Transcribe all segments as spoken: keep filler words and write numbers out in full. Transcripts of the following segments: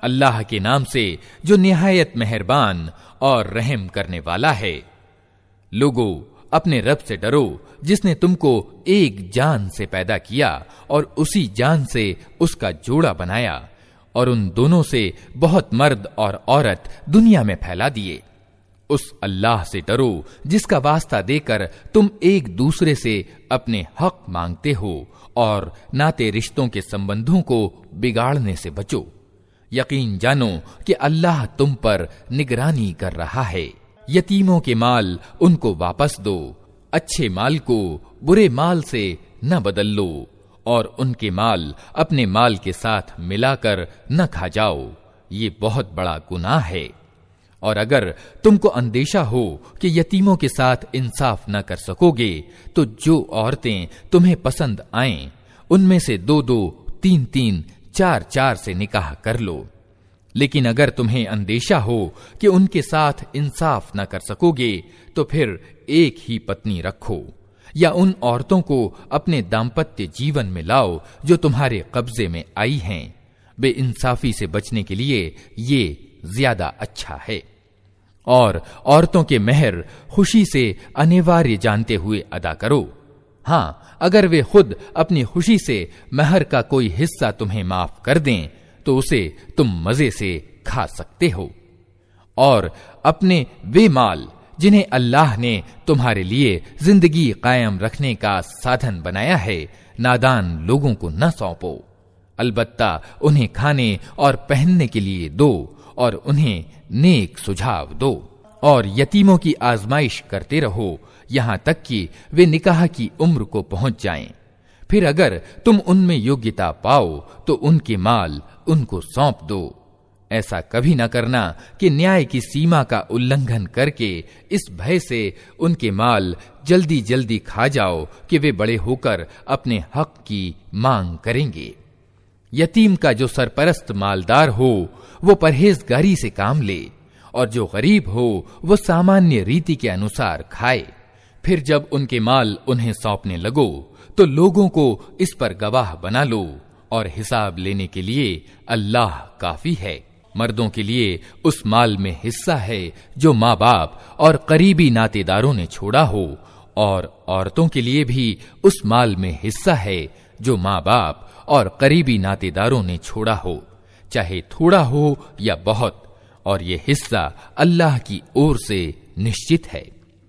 अल्लाह के नाम से जो निहायत मेहरबान और रहम करने वाला है। लोगों, अपने रब से डरो जिसने तुमको एक जान से पैदा किया और उसी जान से उसका जोड़ा बनाया और उन दोनों से बहुत मर्द और औरत दुनिया में फैला दिए। उस अल्लाह से डरो जिसका वास्ता देकर तुम एक दूसरे से अपने हक मांगते हो और नाते रिश्तों के संबंधों को बिगाड़ने से बचो। यकीन जानो कि अल्लाह तुम पर निगरानी कर रहा है। यतीमों के माल उनको वापस दो, अच्छे माल को बुरे माल से न बदल लो और उनके माल अपने माल के साथ मिलाकर न खा जाओ, ये बहुत बड़ा गुनाह है। और अगर तुमको अंदेशा हो कि यतीमों के साथ इंसाफ न कर सकोगे तो जो औरतें तुम्हें पसंद आएं उनमें से दो दो तीन तीन चार चार से निकाह कर लो। लेकिन अगर तुम्हें अंदेशा हो कि उनके साथ इंसाफ न कर सकोगे तो फिर एक ही पत्नी रखो या उन औरतों को अपने दाम्पत्य जीवन में लाओ जो तुम्हारे कब्जे में आई हैं। बेइंसाफी से बचने के लिए ये ज्यादा अच्छा है। और औरतों के मेहर खुशी से अनिवार्य जानते हुए अदा करो। हाँ, अगर वे खुद अपनी खुशी से महर का कोई हिस्सा तुम्हें माफ कर दें तो उसे तुम मजे से खा सकते हो। और अपने वे माल जिन्हें अल्लाह ने तुम्हारे लिए जिंदगी कायम रखने का साधन बनाया है, नादान लोगों को न सौंपो। अलबत्ता उन्हें खाने और पहनने के लिए दो और उन्हें नेक सुझाव दो। और यतीमों की आजमाइश करते रहो यहां तक कि वे निकाह की उम्र को पहुंच जाएं। फिर अगर तुम उनमें योग्यता पाओ तो उनके माल उनको सौंप दो। ऐसा कभी न करना कि न्याय की सीमा का उल्लंघन करके इस भय से उनके माल जल्दी जल्दी खा जाओ कि वे बड़े होकर अपने हक की मांग करेंगे। यतीम का जो सरपरस्त मालदार हो वो परहेजगारी से काम ले और जो गरीब हो वो सामान्य रीति के अनुसार खाए। फिर जब उनके माल उन्हें सौंपने लगो तो लोगों को इस पर गवाह बना लो और हिसाब लेने के लिए अल्लाह काफी है। मर्दों के लिए उस माल में हिस्सा है जो माँ बाप और करीबी नातेदारों ने छोड़ा हो, और औरतों के लिए भी उस माल में हिस्सा है जो माँ बाप और करीबी नातेदारों ने छोड़ा हो, चाहे थोड़ा हो या बहुत, और ये हिस्सा अल्लाह की ओर से निश्चित है।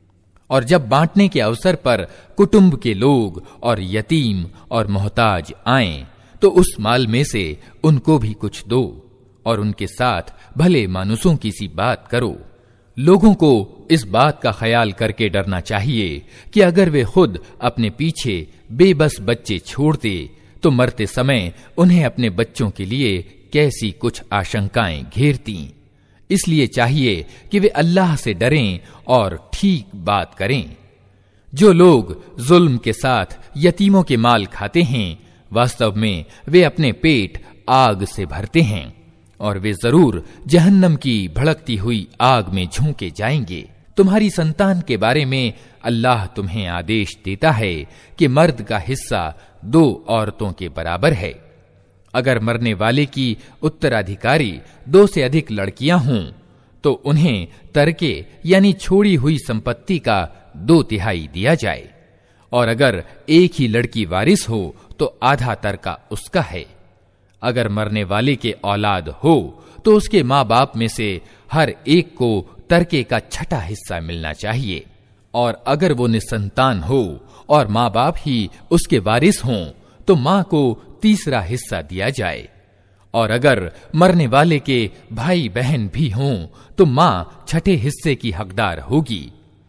और जब बांटने के अवसर पर कुटुंब के लोग और यतीम और मोहताज आएं तो उस माल में से उनको भी कुछ दो और उनके साथ भले मानुसों की सी बात करो। लोगों को इस बात का ख्याल करके डरना चाहिए कि अगर वे खुद अपने पीछे बेबस बच्चे छोड़ते तो मरते समय उन्हें अपने बच्चों के लिए कैसी कुछ आशंकाएं घेरती। इसलिए चाहिए कि वे अल्लाह से डरें और ठीक बात करें। जो लोग जुल्म के साथ यतीमों के माल खाते हैं वास्तव में वे अपने पेट आग से भरते हैं और वे जरूर जहन्नम की भड़कती हुई आग में झोंके जाएंगे। तुम्हारी संतान के बारे में अल्लाह तुम्हें आदेश देता है कि मर्द का हिस्सा दो औरतों के बराबर है। अगर मरने वाले की उत्तराधिकारी दो से अधिक लड़कियां हों तो उन्हें तरके यानी छोड़ी हुई संपत्ति का दो तिहाई दिया जाए, और अगर एक ही लड़की वारिस हो तो आधा तरका उसका है। अगर मरने वाले के औलाद हो तो उसके माँ बाप में से हर एक को तरके का छठा हिस्सा मिलना चाहिए, और अगर वो निसंतान हो और माँ बाप ही उसके वारिस हों तो माँ को तीसरा हिस्सा दिया जाए, और अगर मरने वाले के भाई बहन भी हों तो माँ छठे हिस्से की हकदार होगी।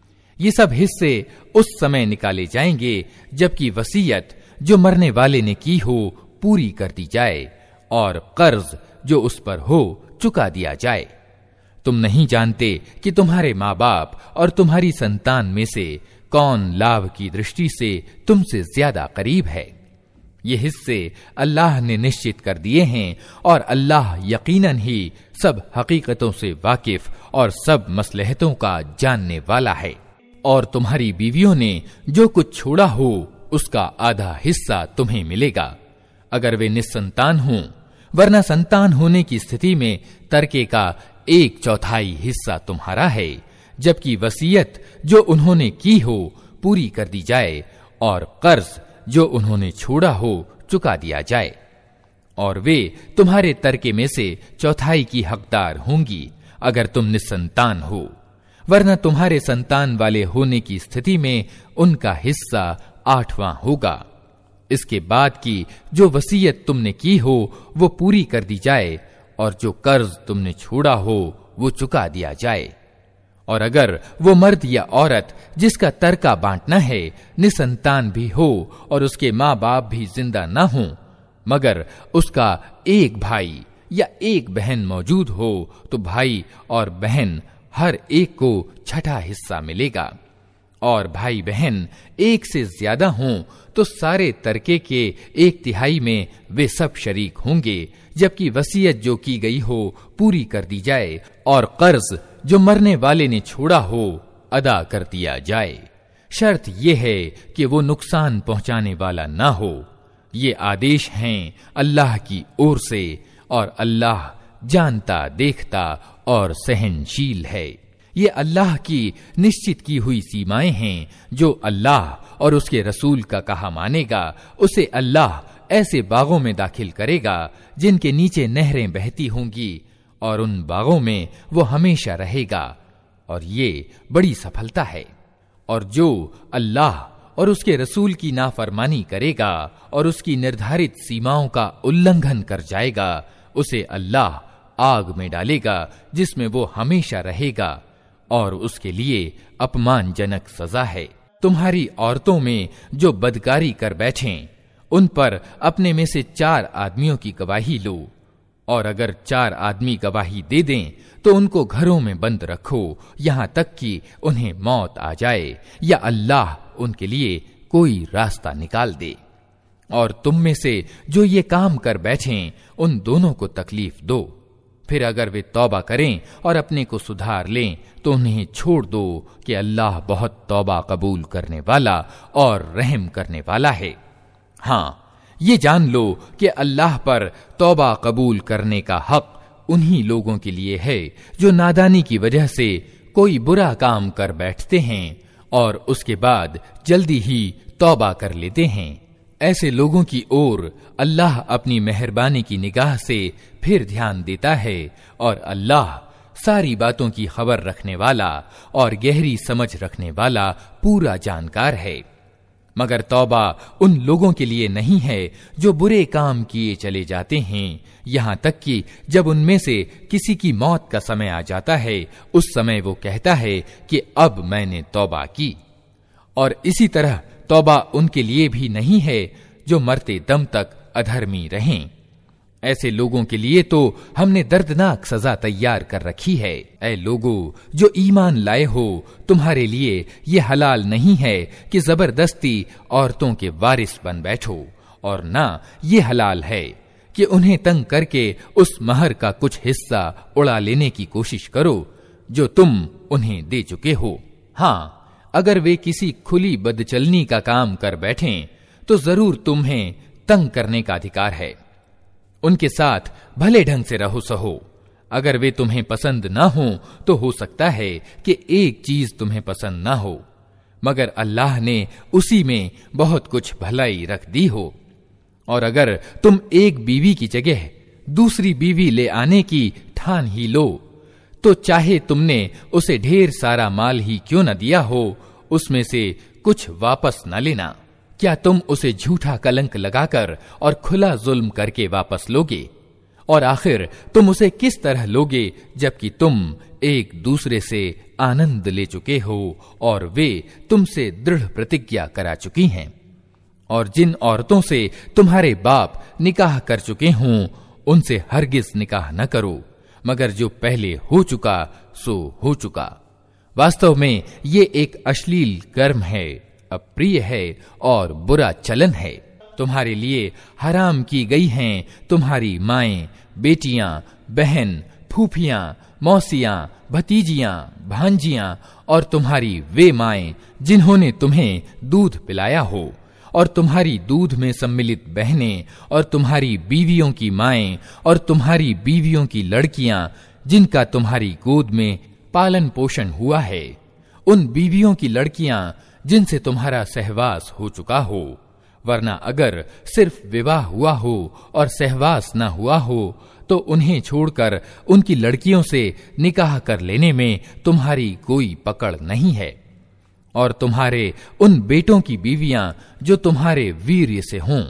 ये सब हिस्से उस समय निकाले जाएंगे जबकि वसीयत जो मरने वाले ने की हो पूरी कर दी जाए और कर्ज जो उस पर हो चुका दिया जाए। तुम नहीं जानते कि तुम्हारे माँ बाप और तुम्हारी संतान में से कौन लाभ की दृष्टि से तुमसे ज्यादा करीब है। ये हिस्से अल्लाह ने निश्चित कर दिए हैं और अल्लाह यकीनन ही सब हकीकतों से वाकिफ और सब मसलहतों का जानने वाला है। और तुम्हारी बीवियों ने जो कुछ छोड़ा हो उसका आधा हिस्सा तुम्हें मिलेगा। अगर वे निस्संतान हों वरना संतान होने की स्थिति में तरके का एक चौथाई हिस्सा तुम्हारा है, जबकि वसीयत जो उन्होंने की हो पूरी कर दी जाए और कर्ज जो उन्होंने छोड़ा हो चुका दिया जाए, और वे तुम्हारे तरके में से चौथाई की हकदार होंगी अगर तुम निसंतान हो, वरना तुम्हारे संतान वाले होने की स्थिति में उनका हिस्सा आठवां होगा। इसके बाद की जो वसीयत तुमने की हो वो पूरी कर दी जाए और जो कर्ज तुमने छोड़ा हो वो चुका दिया जाए। और अगर वो मर्द या औरत जिसका तरका बांटना है निसंतान भी हो और उसके माँ बाप भी जिंदा ना हो, मगर उसका एक भाई या एक बहन मौजूद हो, तो भाई और बहन हर एक को छठा हिस्सा मिलेगा। और भाई बहन एक से ज्यादा हों तो सारे तरके के एक तिहाई में वे सब शरीक होंगे, जबकि वसीयत जो की गई हो पूरी कर दी जाए और कर्ज जो मरने वाले ने छोड़ा हो अदा कर दिया जाए। शर्त यह है कि वो नुकसान पहुंचाने वाला ना हो। ये आदेश हैं अल्लाह की ओर से और अल्लाह जानता देखता और सहनशील है। ये अल्लाह की निश्चित की हुई सीमाएं हैं। जो अल्लाह और उसके रसूल का कहा मानेगा उसे अल्लाह ऐसे बागों में दाखिल करेगा जिनके नीचे नहरें बहती होंगी और उन बागों में वो हमेशा रहेगा, और ये बड़ी सफलता है। और जो अल्लाह और उसके रसूल की नाफरमानी करेगा और उसकी निर्धारित सीमाओं का उल्लंघन कर जाएगा, उसे अल्लाह आग में डालेगा जिसमें वो हमेशा रहेगा, और उसके लिए अपमानजनक सजा है। तुम्हारी औरतों में जो बदकारी कर बैठें उन पर अपने में से चार आदमियों की गवाही लो, और अगर चार आदमी गवाही दे दें तो उनको घरों में बंद रखो यहां तक कि उन्हें मौत आ जाए या अल्लाह उनके लिए कोई रास्ता निकाल दे। और तुम में से जो ये काम कर बैठें उन दोनों को तकलीफ दो, फिर अगर वे तौबा करें और अपने को सुधार लें तो उन्हें छोड़ दो कि अल्लाह बहुत तौबा कबूल करने वाला और रहम करने वाला है। हाँ, ये जान लो कि अल्लाह पर तौबा कबूल करने का हक उन्हीं लोगों के लिए है जो नादानी की वजह से कोई बुरा काम कर बैठते हैं और उसके बाद जल्दी ही तौबा कर लेते हैं। ऐसे लोगों की ओर अल्लाह अपनी मेहरबानी की निगाह से फिर ध्यान देता है, और अल्लाह सारी बातों की खबर रखने वाला और गहरी समझ रखने वाला पूरा जानकार है। मगर तौबा उन लोगों के लिए नहीं है जो बुरे काम किए चले जाते हैं, यहां तक कि जब उनमें से किसी की मौत का समय आ जाता है उस समय वो कहता है कि अब मैंने तौबा की। और इसी तरह तौबा उनके लिए भी नहीं है जो मरते दम तक अधर्मी रहें। ऐसे लोगों के लिए तो हमने दर्दनाक सजा तैयार कर रखी है। ऐ लोगों जो ईमान लाए हो, तुम्हारे लिए ये हलाल नहीं है कि जबरदस्ती औरतों के वारिस बन बैठो, और ना ये हलाल है कि उन्हें तंग करके उस महर का कुछ हिस्सा उड़ा लेने की कोशिश करो जो तुम उन्हें दे चुके हो। हाँ, अगर वे किसी खुली बदचलनी का काम कर बैठें तो जरूर तुम्हें तंग करने का अधिकार है। उनके साथ भले ढंग से रहो सहो। अगर वे तुम्हें पसंद ना हो तो हो सकता है कि एक चीज तुम्हें पसंद ना हो, मगर अल्लाह ने उसी में बहुत कुछ भलाई रख दी हो। और अगर तुम एक बीवी की जगह दूसरी बीवी ले आने की ठान ही लो तो चाहे तुमने उसे ढेर सारा माल ही क्यों न दिया हो, उसमें से कुछ वापस न लेना। क्या तुम उसे झूठा कलंक लगाकर और खुला जुल्म करके वापस लोगे? और आखिर तुम उसे किस तरह लोगे जबकि तुम एक दूसरे से आनंद ले चुके हो और वे तुमसे दृढ़ प्रतिज्ञा करा चुकी हैं। और जिन औरतों से तुम्हारे बाप निकाह कर चुके हों उनसे हरगिज निकाह न करो, मगर जो पहले हो चुका सो हो चुका। वास्तव में ये एक अश्लील कर्म है, अप्रिय है और बुरा चलन है। तुम्हारे लिए हराम की गई हैं तुम्हारी माएं, बेटियां, बहन, फूफियां, मौसियां, भतीजियां, भांजियां और तुम्हारी वे माएं जिन्होंने तुम्हें दूध पिलाया हो, और तुम्हारी दूध में सम्मिलित बहनें और तुम्हारी बीवियों की माएं और तुम्हारी बीवियों की लड़कियां जिनका तुम्हारी गोद में पालन पोषण हुआ है, उन बीवियों की लड़कियां जिनसे तुम्हारा सहवास हो चुका हो, वरना अगर सिर्फ विवाह हुआ हो और सहवास न हुआ हो तो उन्हें छोड़कर उनकी लड़कियों से निकाह कर लेने में तुम्हारी कोई पकड़ नहीं है। और तुम्हारे उन बेटों की बीवियां जो तुम्हारे वीर्य से हों,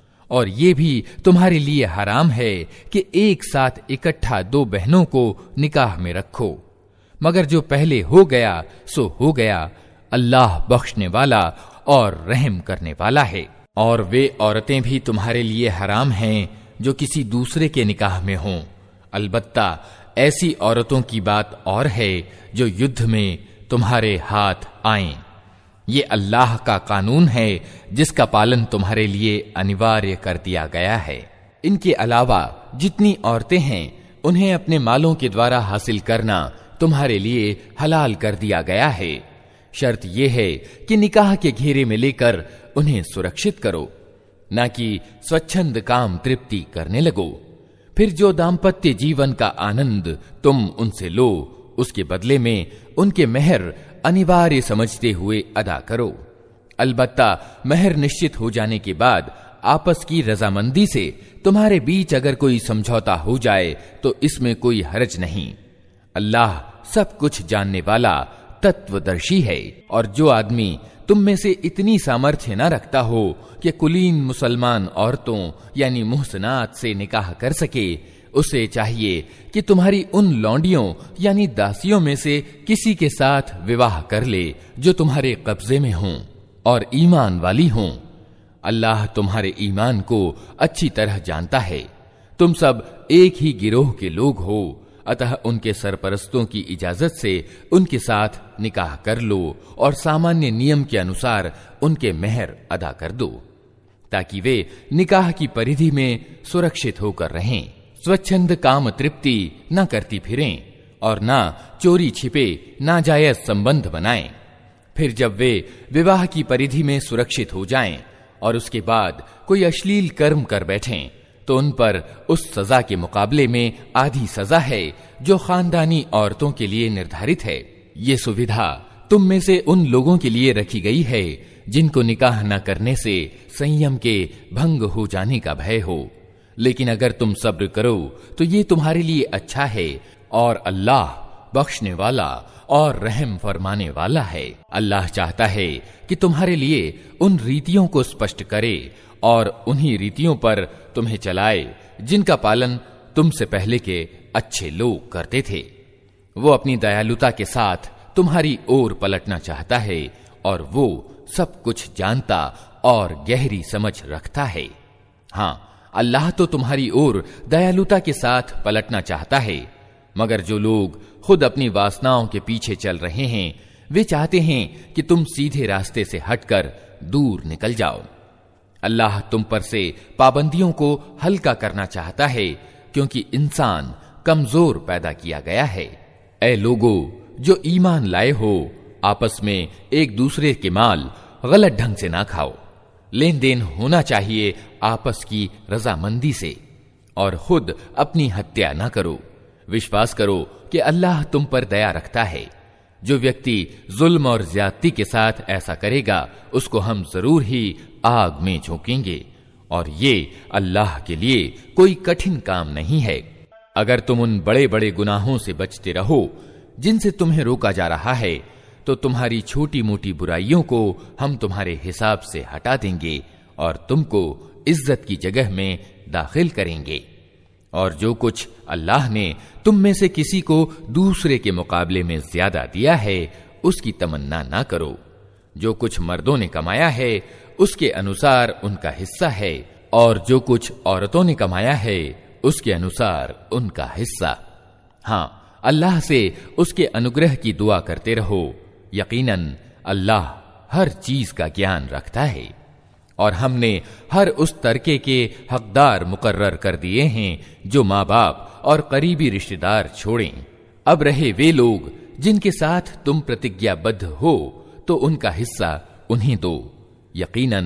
और ये भी तुम्हारे लिए हराम है कि एक साथ इकट्ठा दो बहनों को निकाह में रखो, मगर जो पहले हो गया सो हो गया। अल्लाह बख्शने वाला और रहम करने वाला है। और वे औरतें भी तुम्हारे लिए हराम हैं जो किसी दूसरे के निकाह में हों, अलबत्ता ऐसी औरतों की बात और है जो युद्ध में तुम्हारे हाथ आएं। ये अल्लाह का कानून है जिसका पालन तुम्हारे लिए अनिवार्य कर दिया गया है। इनके अलावा जितनी औरतें हैं उन्हें अपने मालों के द्वारा हासिल करना तुम्हारे लिए हलाल कर दिया गया है। शर्त यह है कि निकाह के घेरे में लेकर उन्हें सुरक्षित करो, न कि स्वच्छंद काम तृप्ति करने लगो। फिर जो दाम्पत्य जीवन का आनंद तुम उनसे लो, उसके बदले में उनके मेहर अनिवार्य समझते हुए अदा करो। अलबत्ता मेहर निश्चित हो जाने के बाद आपस की रजामंदी से तुम्हारे बीच अगर कोई समझौता हो जाए तो इसमें कोई हर्ज नहीं। अल्लाह सब कुछ जानने वाला तत्वदर्शी है। और जो आदमी तुम में से इतनी सामर्थ्य न रखता हो कि कुलीन मुसलमान औरतों यानी मुहसनात से निकाह कर सके, उसे चाहिए कि तुम्हारी उन लौंडियों यानी दासियों में से किसी के साथ विवाह कर ले जो तुम्हारे कब्जे में हों और ईमान वाली हों। अल्लाह तुम्हारे ईमान को अच्छी तरह जानता है। तुम सब एक ही गिरोह के लोग हो, अतः उनके सरपरस्तों की इजाजत से उनके साथ निकाह कर लो और सामान्य नियम के अनुसार उनके मेहर अदा कर दो, ताकि वे निकाह की परिधि में सुरक्षित होकर रहें। स्वच्छंद काम तृप्ति न करती फिरें और न चोरी छिपे नाजायज संबंध बनाएं। फिर जब वे विवाह की परिधि में सुरक्षित हो जाएं और उसके बाद कोई अश्लील कर्म कर बैठें तो उन पर उस सजा के मुकाबले में आधी सजा है जो खानदानी औरतों के लिए निर्धारित है। ये सुविधा तुम में से उन लोगों के लिए रखी गई है जिनको निकाह न करने से संयम के भंग हो जाने का भय हो। लेकिन अगर तुम सब्र करो तो ये तुम्हारे लिए अच्छा है, और अल्लाह बख्शने वाला और रहम फरमाने वाला है। अल्लाह चाहता है कि तुम्हारे लिए उन रीतियों को स्पष्ट करे और उन्हीं रीतियों पर तुम्हें चलाए जिनका पालन तुमसे पहले के अच्छे लोग करते थे। वो अपनी दयालुता के साथ तुम्हारी ओर पलटना चाहता है और वो सब कुछ जानता और गहरी समझ रखता है। हाँ, अल्लाह तो तुम्हारी ओर दयालुता के साथ पलटना चाहता है, मगर जो लोग खुद अपनी वासनाओं के पीछे चल रहे हैं वे चाहते हैं कि तुम सीधे रास्ते से हटकर दूर निकल जाओ। अल्लाह तुम पर से पाबंदियों को हल्का करना चाहता है, क्योंकि इंसान कमजोर पैदा किया गया है। ऐ लोगो जो ईमान लाए हो, आपस में एक दूसरे के माल गलत ढंग से ना खाओ। लेन देन होना चाहिए आपस की रजामंदी से, और खुद अपनी हत्या ना करो। विश्वास करो कि अल्लाह तुम पर दया रखता है। जो व्यक्ति जुल्म और ज्यादती के साथ ऐसा करेगा उसको हम जरूर ही आग में झोंकेंगे, और ये अल्लाह के लिए कोई कठिन काम नहीं है। अगर तुम उन बड़े बड़े गुनाहों से बचते रहो जिनसे तुम्हें रोका जा रहा है, तो तुम्हारी छोटी मोटी बुराइयों को हम तुम्हारे हिसाब से हटा देंगे और तुमको इज्जत की जगह में दाखिल करेंगे। और जो कुछ अल्लाह ने तुम में से किसी को दूसरे के मुकाबले में ज्यादा दिया है उसकी तमन्ना ना करो। जो कुछ मर्दों ने कमाया है उसके अनुसार उनका हिस्सा है, और जो कुछ औरतों ने कमाया है उसके अनुसार उनका हिस्सा। हाँ, अल्लाह से उसके अनुग्रह की दुआ करते रहो। यकीनन अल्लाह हर चीज का ज्ञान रखता है। और हमने हर उस तरके के हकदार मुकर्रर कर दिए हैं जो माँ बाप और करीबी रिश्तेदार छोड़ें। अब रहे वे लोग जिनके साथ तुम प्रतिज्ञाबद्ध हो तो उनका हिस्सा उन्हें दो। यकीनन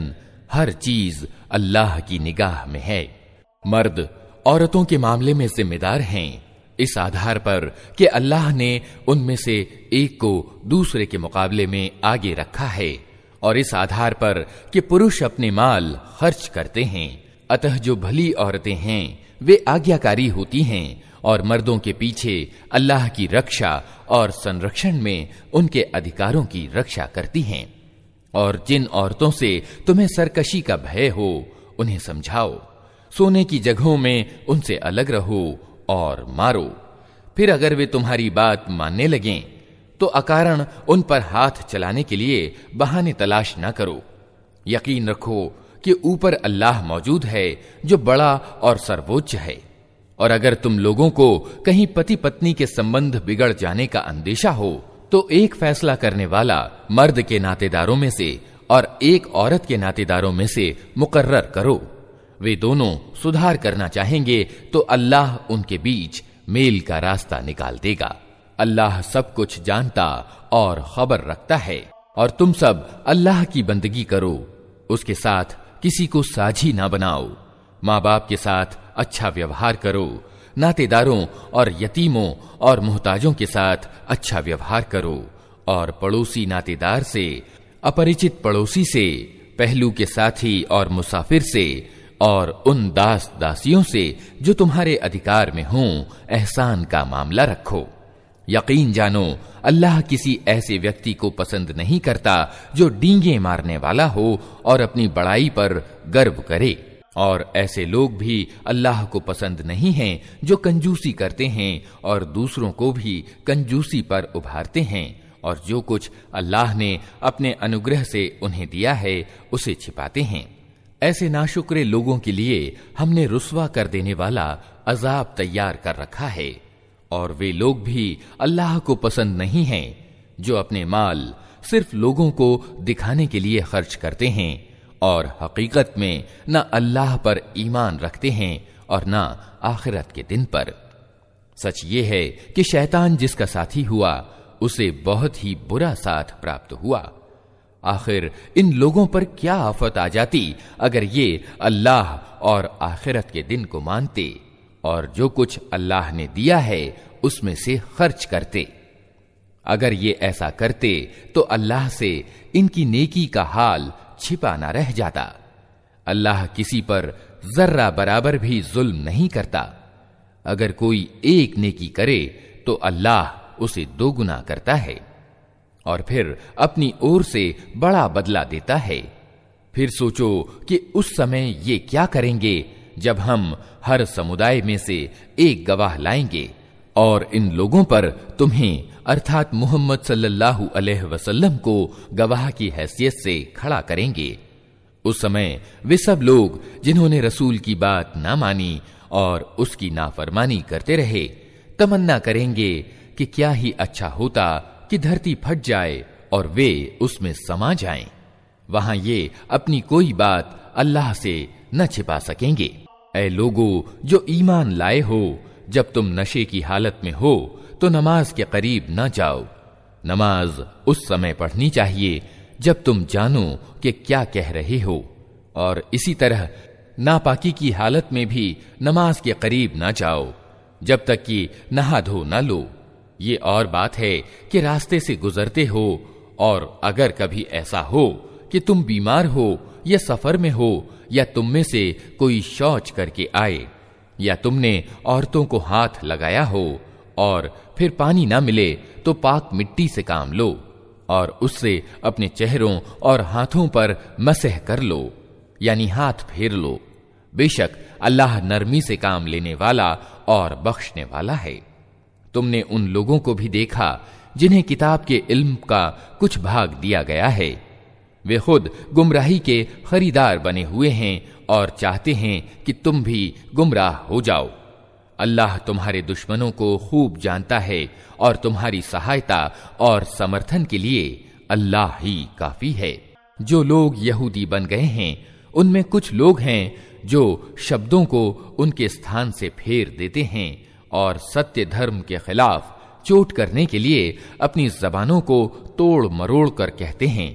हर चीज अल्लाह की निगाह में है। मर्द औरतों के मामले में जिम्मेदार हैं इस आधार पर कि अल्लाह ने उनमें से एक को दूसरे के मुकाबले में आगे रखा है, और इस आधार पर कि पुरुष अपने माल खर्च करते हैं। अतः जो भली औरतें हैं वे आज्ञाकारी होती हैं और मर्दों के पीछे अल्लाह की रक्षा और संरक्षण में उनके अधिकारों की रक्षा करती हैं। और जिन औरतों से तुम्हें सरकशी का भय हो उन्हें समझाओ, सोने की जगहों में उनसे अलग रहो और मारो। फिर अगर वे तुम्हारी बात मानने लगें तो अकारण उन पर हाथ चलाने के लिए बहाने तलाश न करो। यकीन रखो कि ऊपर अल्लाह मौजूद है जो बड़ा और सर्वोच्च है। और अगर तुम लोगों को कहीं पति पत्नी के संबंध बिगड़ जाने का अंदेशा हो तो एक फैसला करने वाला मर्द के नातेदारों में से और एक औरत के नातेदारों में से मुकर्रर करो। वे दोनों सुधार करना चाहेंगे तो अल्लाह उनके बीच मेल का रास्ता निकाल देगा। अल्लाह सब कुछ जानता और खबर रखता है। और तुम सब अल्लाह की बंदगी करो, उसके साथ किसी को साझी ना बनाओ। माँ बाप के साथ अच्छा व्यवहार करो, नातेदारों और यतीमों और मुहताजों के साथ अच्छा व्यवहार करो, और पड़ोसी नातेदार से, अपरिचित पड़ोसी से, पहलू के साथी और मुसाफिर से और उन दास दासियों से जो तुम्हारे अधिकार में हों एहसान का मामला रखो। यकीन जानो अल्लाह किसी ऐसे व्यक्ति को पसंद नहीं करता जो डींगे मारने वाला हो और अपनी बड़ाई पर गर्व करे, और ऐसे लोग भी अल्लाह को पसंद नहीं हैं जो कंजूसी करते हैं और दूसरों को भी कंजूसी पर उभारते हैं, और जो कुछ अल्लाह ने अपने अनुग्रह से उन्हें दिया है उसे छिपाते हैं। ऐसे नाशुक्रे लोगों के लिए हमने रुस्वा कर देने वाला अजाब तैयार कर रखा है। और वे लोग भी अल्लाह को पसंद नहीं हैं जो अपने माल सिर्फ लोगों को दिखाने के लिए खर्च करते हैं और हकीकत में न अल्लाह पर ईमान रखते हैं और न आखिरत के दिन पर। सच ये है कि शैतान जिसका साथी हुआ उसे बहुत ही बुरा साथ प्राप्त हुआ। आखिर इन लोगों पर क्या आफत आ जाती अगर ये अल्लाह और आखिरत के दिन को मानते और जो कुछ अल्लाह ने दिया है उसमें से खर्च करते। अगर ये ऐसा करते तो अल्लाह से इनकी नेकी का हाल छिपा न रह जाता। अल्लाह किसी पर जर्रा बराबर भी जुल्म नहीं करता। अगर कोई एक नेकी करे तो अल्लाह उसे दोगुना करता है और फिर अपनी ओर से बड़ा बदला देता है। फिर सोचो कि उस समय ये क्या करेंगे जब हम हर समुदाय में से एक गवाह लाएंगे और इन लोगों पर तुम्हें अर्थात मोहम्मद सल्लल्लाहु अलैहि वसल्लम को गवाह की हैसियत से खड़ा करेंगे। उस समय वे सब लोग जिन्होंने रसूल की बात ना मानी और उसकी नाफरमानी करते रहे तमन्ना करेंगे कि क्या ही अच्छा होता कि धरती फट जाए और वे उसमें समा जाएं। वहां ये अपनी कोई बात अल्लाह से न छिपा सकेंगे। ऐ लोगों जो ईमान लाए हो, जब तुम नशे की हालत में हो तो नमाज के करीब न जाओ। नमाज उस समय पढ़नी चाहिए जब तुम जानो कि क्या कह रहे हो, और इसी तरह नापाकी की हालत में भी नमाज के करीब न जाओ जब तक कि नहा धो न लो। ये और बात है कि रास्ते से गुजरते हो और अगर कभी ऐसा हो कि तुम बीमार हो या सफर में हो या तुम में से कोई शौच करके आए या तुमने औरतों को हाथ लगाया हो और फिर पानी ना मिले तो पाक मिट्टी से काम लो और उससे अपने चेहरों और हाथों पर मसह कर लो, यानी हाथ फेर लो। बेशक अल्लाह नरमी से काम लेने वाला और बख्शने वाला है। तुमने उन लोगों को भी देखा जिन्हें किताब के इल्म का कुछ भाग दिया गया है। वे खुद गुमराही के खरीदार बने हुए हैं और चाहते हैं कि तुम भी गुमराह हो जाओ। अल्लाह तुम्हारे दुश्मनों को खूब जानता है और तुम्हारी सहायता और समर्थन के लिए अल्लाह ही काफी है। जो लोग यहूदी बन गए हैं उनमें कुछ लोग हैं जो शब्दों को उनके स्थान से फेर देते हैं और सत्य धर्म के खिलाफ चोट करने के लिए अपनी जबानों को तोड़ मरोड़ कर कहते हैं।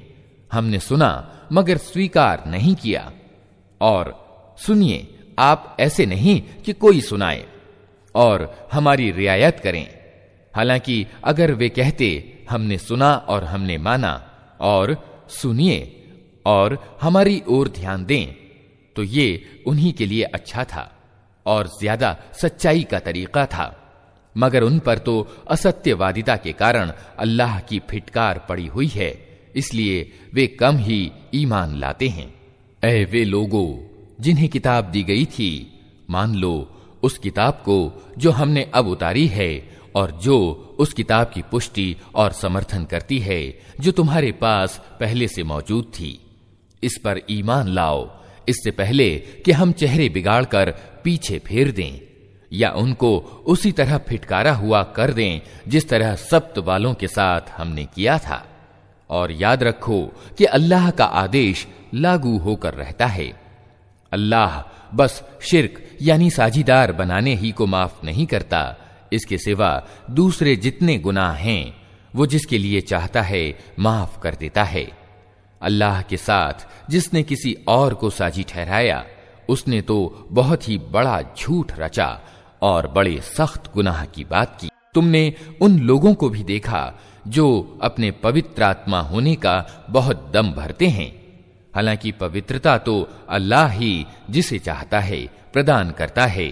हमने सुना मगर स्वीकार नहीं किया, और सुनिए आप ऐसे नहीं कि कोई सुनाए, और हमारी रियायत करें। हालांकि अगर वे कहते हमने सुना और हमने माना, और सुनिए और हमारी ओर ध्यान दें, तो ये उन्हीं के लिए अच्छा था और ज्यादा सच्चाई का तरीका था। मगर उन पर तो असत्यवादिता के कारण अल्लाह की फिटकार पड़ी हुई है, इसलिए वे कम ही ईमान लाते हैं। ऐ वे लोगों जिन्हें किताब दी गई थी, मान लो उस किताब को जो हमने अब उतारी है, और जो उस किताब की पुष्टि और समर्थन करती है जो तुम्हारे पास पहले से मौजूद थी। इस पर ईमान लाओ इससे पहले कि हम चेहरे बिगाड़कर पीछे फेर दें, या उनको उसी तरह फिटकारा हुआ कर दें जिस तरह सब्त वालों के साथ हमने किया था। और याद रखो कि अल्लाह का आदेश लागू होकर रहता है। अल्लाह बस शिर्क यानी साझीदार बनाने ही को माफ नहीं करता, इसके सिवा दूसरे जितने गुनाह हैं वो जिसके लिए चाहता है माफ कर देता है। अल्लाह के साथ जिसने किसी और को साझी ठहराया, उसने तो बहुत ही बड़ा झूठ रचा और बड़े सख्त गुनाह की बात की। तुमने उन लोगों को भी देखा जो अपने पवित्र आत्मा होने का बहुत दम भरते हैं, हालांकि पवित्रता तो अल्लाह ही जिसे चाहता है प्रदान करता है,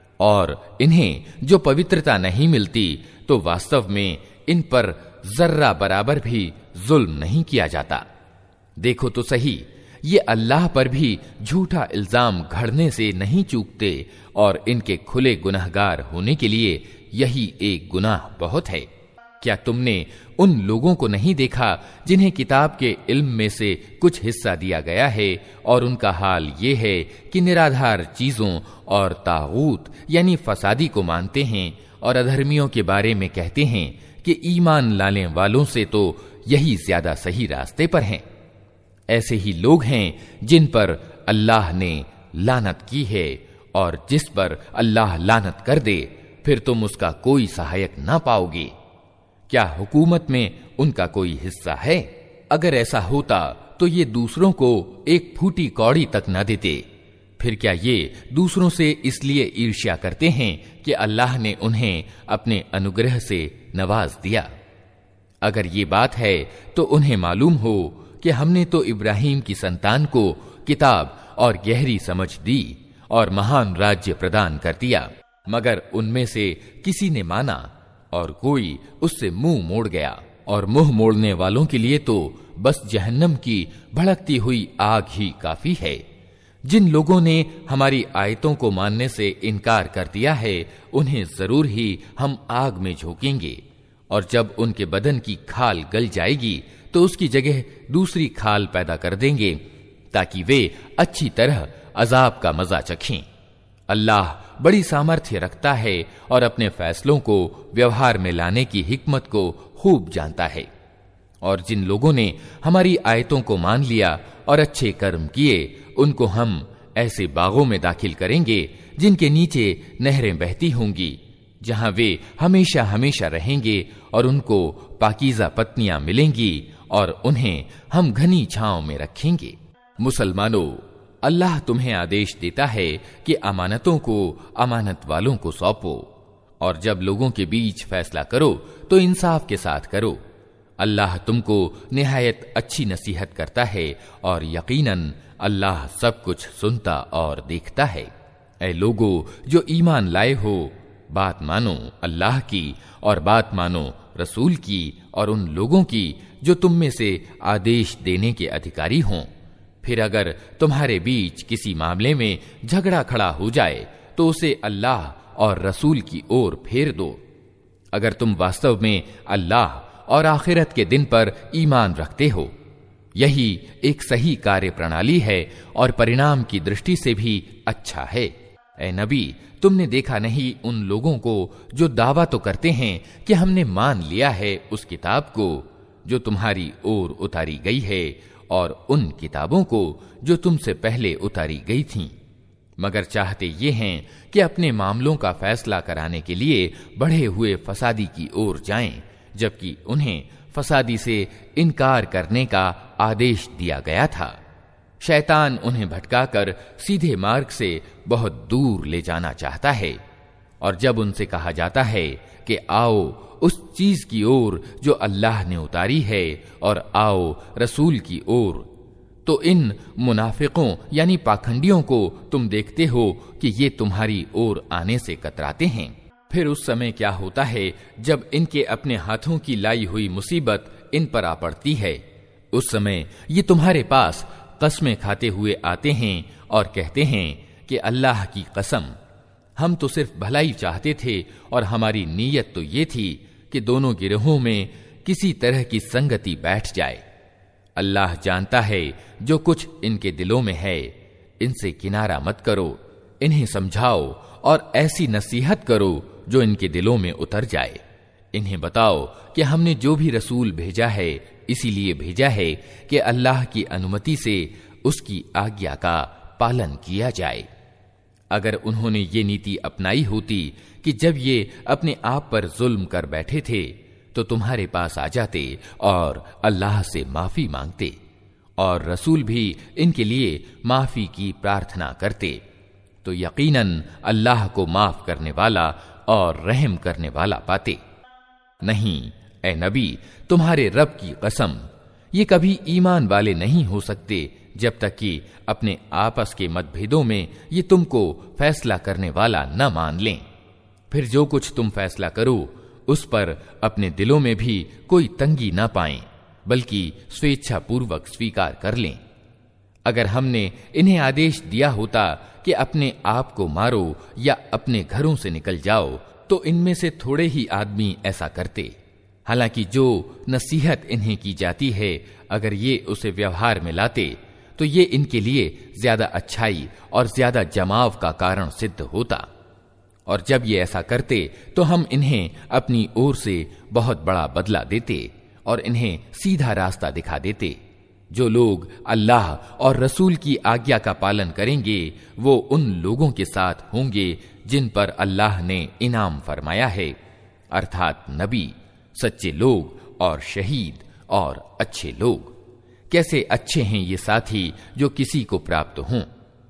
और इन्हें जो पवित्रता नहीं मिलती तो वास्तव में इन पर जर्रा बराबर भी जुल्म नहीं किया जाता। देखो तो सही, ये अल्लाह पर भी झूठा इल्जाम घड़ने से नहीं चूकते, और इनके खुले गुनहगार होने के लिए यही एक गुनाह बहुत है। क्या तुमने उन लोगों को नहीं देखा जिन्हें किताब के इल्म में से कुछ हिस्सा दिया गया है, और उनका हाल ये है कि निराधार चीजों और तागूत यानी फसादी को मानते हैं, और अधर्मियों के बारे में कहते हैं कि ईमान लाने वालों से तो यही ज्यादा सही रास्ते पर हैं। ऐसे ही लोग हैं जिन पर अल्लाह ने लानत की है, और जिस पर अल्लाह लानत कर दे फिर तुम उसका कोई सहायक ना पाओगे। क्या हुकूमत में उनका कोई हिस्सा है? अगर ऐसा होता तो ये दूसरों को एक फूटी कौड़ी तक न देते। फिर क्या ये दूसरों से इसलिए ईर्ष्या करते हैं कि अल्लाह ने उन्हें अपने अनुग्रह से नवाज दिया? अगर ये बात है तो उन्हें मालूम हो कि हमने तो इब्राहिम की संतान को किताब और गहरी समझ दी और महान राज्य प्रदान कर दिया, मगर उनमें से किसी ने माना और कोई उससे मुंह मोड़ गया, और मुंह मोड़ने वालों के लिए तो बस जहन्नम की भड़कती हुई आग ही काफी है। जिन लोगों ने हमारी आयतों को मानने से इनकार कर दिया है, उन्हें जरूर ही हम आग में झोंकेंगे, और जब उनके बदन की खाल गल जाएगी तो उसकी जगह दूसरी खाल पैदा कर देंगे ताकि वे अच्छी तरह अजाब का मजा चखें। अल्लाह बड़ी सामर्थ्य रखता है और अपने फैसलों को व्यवहार में लाने की हिकमत को खूब जानता है। और जिन लोगों ने हमारी आयतों को मान लिया और अच्छे कर्म किए, उनको हम ऐसे बागों में दाखिल करेंगे जिनके नीचे नहरें बहती होंगी, जहां वे हमेशा हमेशा रहेंगे, और उनको पाकीज़ा पत्नियां मिलेंगी और उन्हें हम घनी छांव में रखेंगे। मुसलमानों, अल्लाह तुम्हें आदेश देता है कि अमानतों को अमानत वालों को सौंपो, और जब लोगों के बीच फैसला करो तो इंसाफ के साथ करो। अल्लाह तुमको निहायत अच्छी नसीहत करता है, और यकीनन अल्लाह सब कुछ सुनता और देखता है। ऐ लोगों जो ईमान लाए हो, बात मानो अल्लाह की और बात मानो रसूल की और उन लोगों की जो तुम में से आदेश देने के अधिकारी हों। फिर अगर तुम्हारे बीच किसी मामले में झगड़ा खड़ा हो जाए तो उसे अल्लाह और रसूल की ओर फेर दो। अगर तुम वास्तव में अल्लाह और आखिरत के दिन पर ईमान रखते हो, यही एक सही कार्य प्रणाली है और परिणाम की दृष्टि से भी अच्छा है। ऐ नबी, तुमने देखा नहीं उन लोगों को जो दावा तो करते हैं कि हमने मान लिया है उस किताब को जो तुम्हारी ओर उतारी गई है, और उन किताबों को जो तुमसे पहले उतारी गई थीं, मगर चाहते ये हैं कि अपने मामलों का फैसला कराने के लिए बढ़े हुए फसादी की ओर जाएं, जबकि उन्हें फसादी से इनकार करने का आदेश दिया गया था। शैतान उन्हें भटकाकर सीधे मार्ग से बहुत दूर ले जाना चाहता है, और जब उनसे कहा जाता है कि आओ उस चीज की ओर जो अल्लाह ने उतारी है और आओ रसूल की ओर, तो इन मुनाफिकों यानी पाखंडियों को तुम देखते हो कि ये तुम्हारी ओर आने से कतराते हैं। फिर उस समय क्या होता है जब इनके अपने हाथों की लाई हुई मुसीबत इन पर आ पड़ती है। उस समय ये तुम्हारे पास कस्में खाते हुए आते हैं और कहते हैं कि अल्लाह की कसम, हम तो सिर्फ भलाई चाहते थे और हमारी नीयत तो ये थी कि दोनों गिरोहों में किसी तरह की संगति बैठ जाए। अल्लाह जानता है जो कुछ इनके दिलों में है। इनसे किनारा मत करो, इन्हें समझाओ और ऐसी नसीहत करो जो इनके दिलों में उतर जाए। इन्हें बताओ कि हमने जो भी रसूल भेजा है इसीलिए भेजा है कि अल्लाह की अनुमति से उसकी आज्ञा का पालन किया जाए। अगर उन्होंने ये नीति अपनाई होती कि जब ये अपने आप पर जुल्म कर बैठे थे तो तुम्हारे पास आ जाते और अल्लाह से माफी मांगते, और रसूल भी इनके लिए माफी की प्रार्थना करते, तो यकीनन अल्लाह को माफ करने वाला और रहम करने वाला पाते। नहीं ए नबी, तुम्हारे रब की कसम, ये कभी ईमान वाले नहीं हो सकते जब तक कि अपने आपस के मतभेदों में ये तुमको फैसला करने वाला न मान लें। फिर जो कुछ तुम फैसला करो उस पर अपने दिलों में भी कोई तंगी ना पाएं, बल्कि स्वेच्छा पूर्वक स्वीकार कर लें। अगर हमने इन्हें आदेश दिया होता कि अपने आप को मारो या अपने घरों से निकल जाओ, तो इनमें से थोड़े ही आदमी ऐसा करते। हालांकि जो नसीहत इन्हें की जाती है, अगर ये उसे व्यवहार में लाते तो ये इनके लिए ज्यादा अच्छाई और ज्यादा जमाव का कारण सिद्ध होता। और जब ये ऐसा करते तो हम इन्हें अपनी ओर से बहुत बड़ा बदला देते और इन्हें सीधा रास्ता दिखा देते। जो लोग अल्लाह और रसूल की आज्ञा का पालन करेंगे वो उन लोगों के साथ होंगे जिन पर अल्लाह ने इनाम फरमाया है, अर्थात नबी, सच्चे लोग और शहीद और अच्छे लोग। कैसे अच्छे हैं ये साथी जो किसी को प्राप्त हों।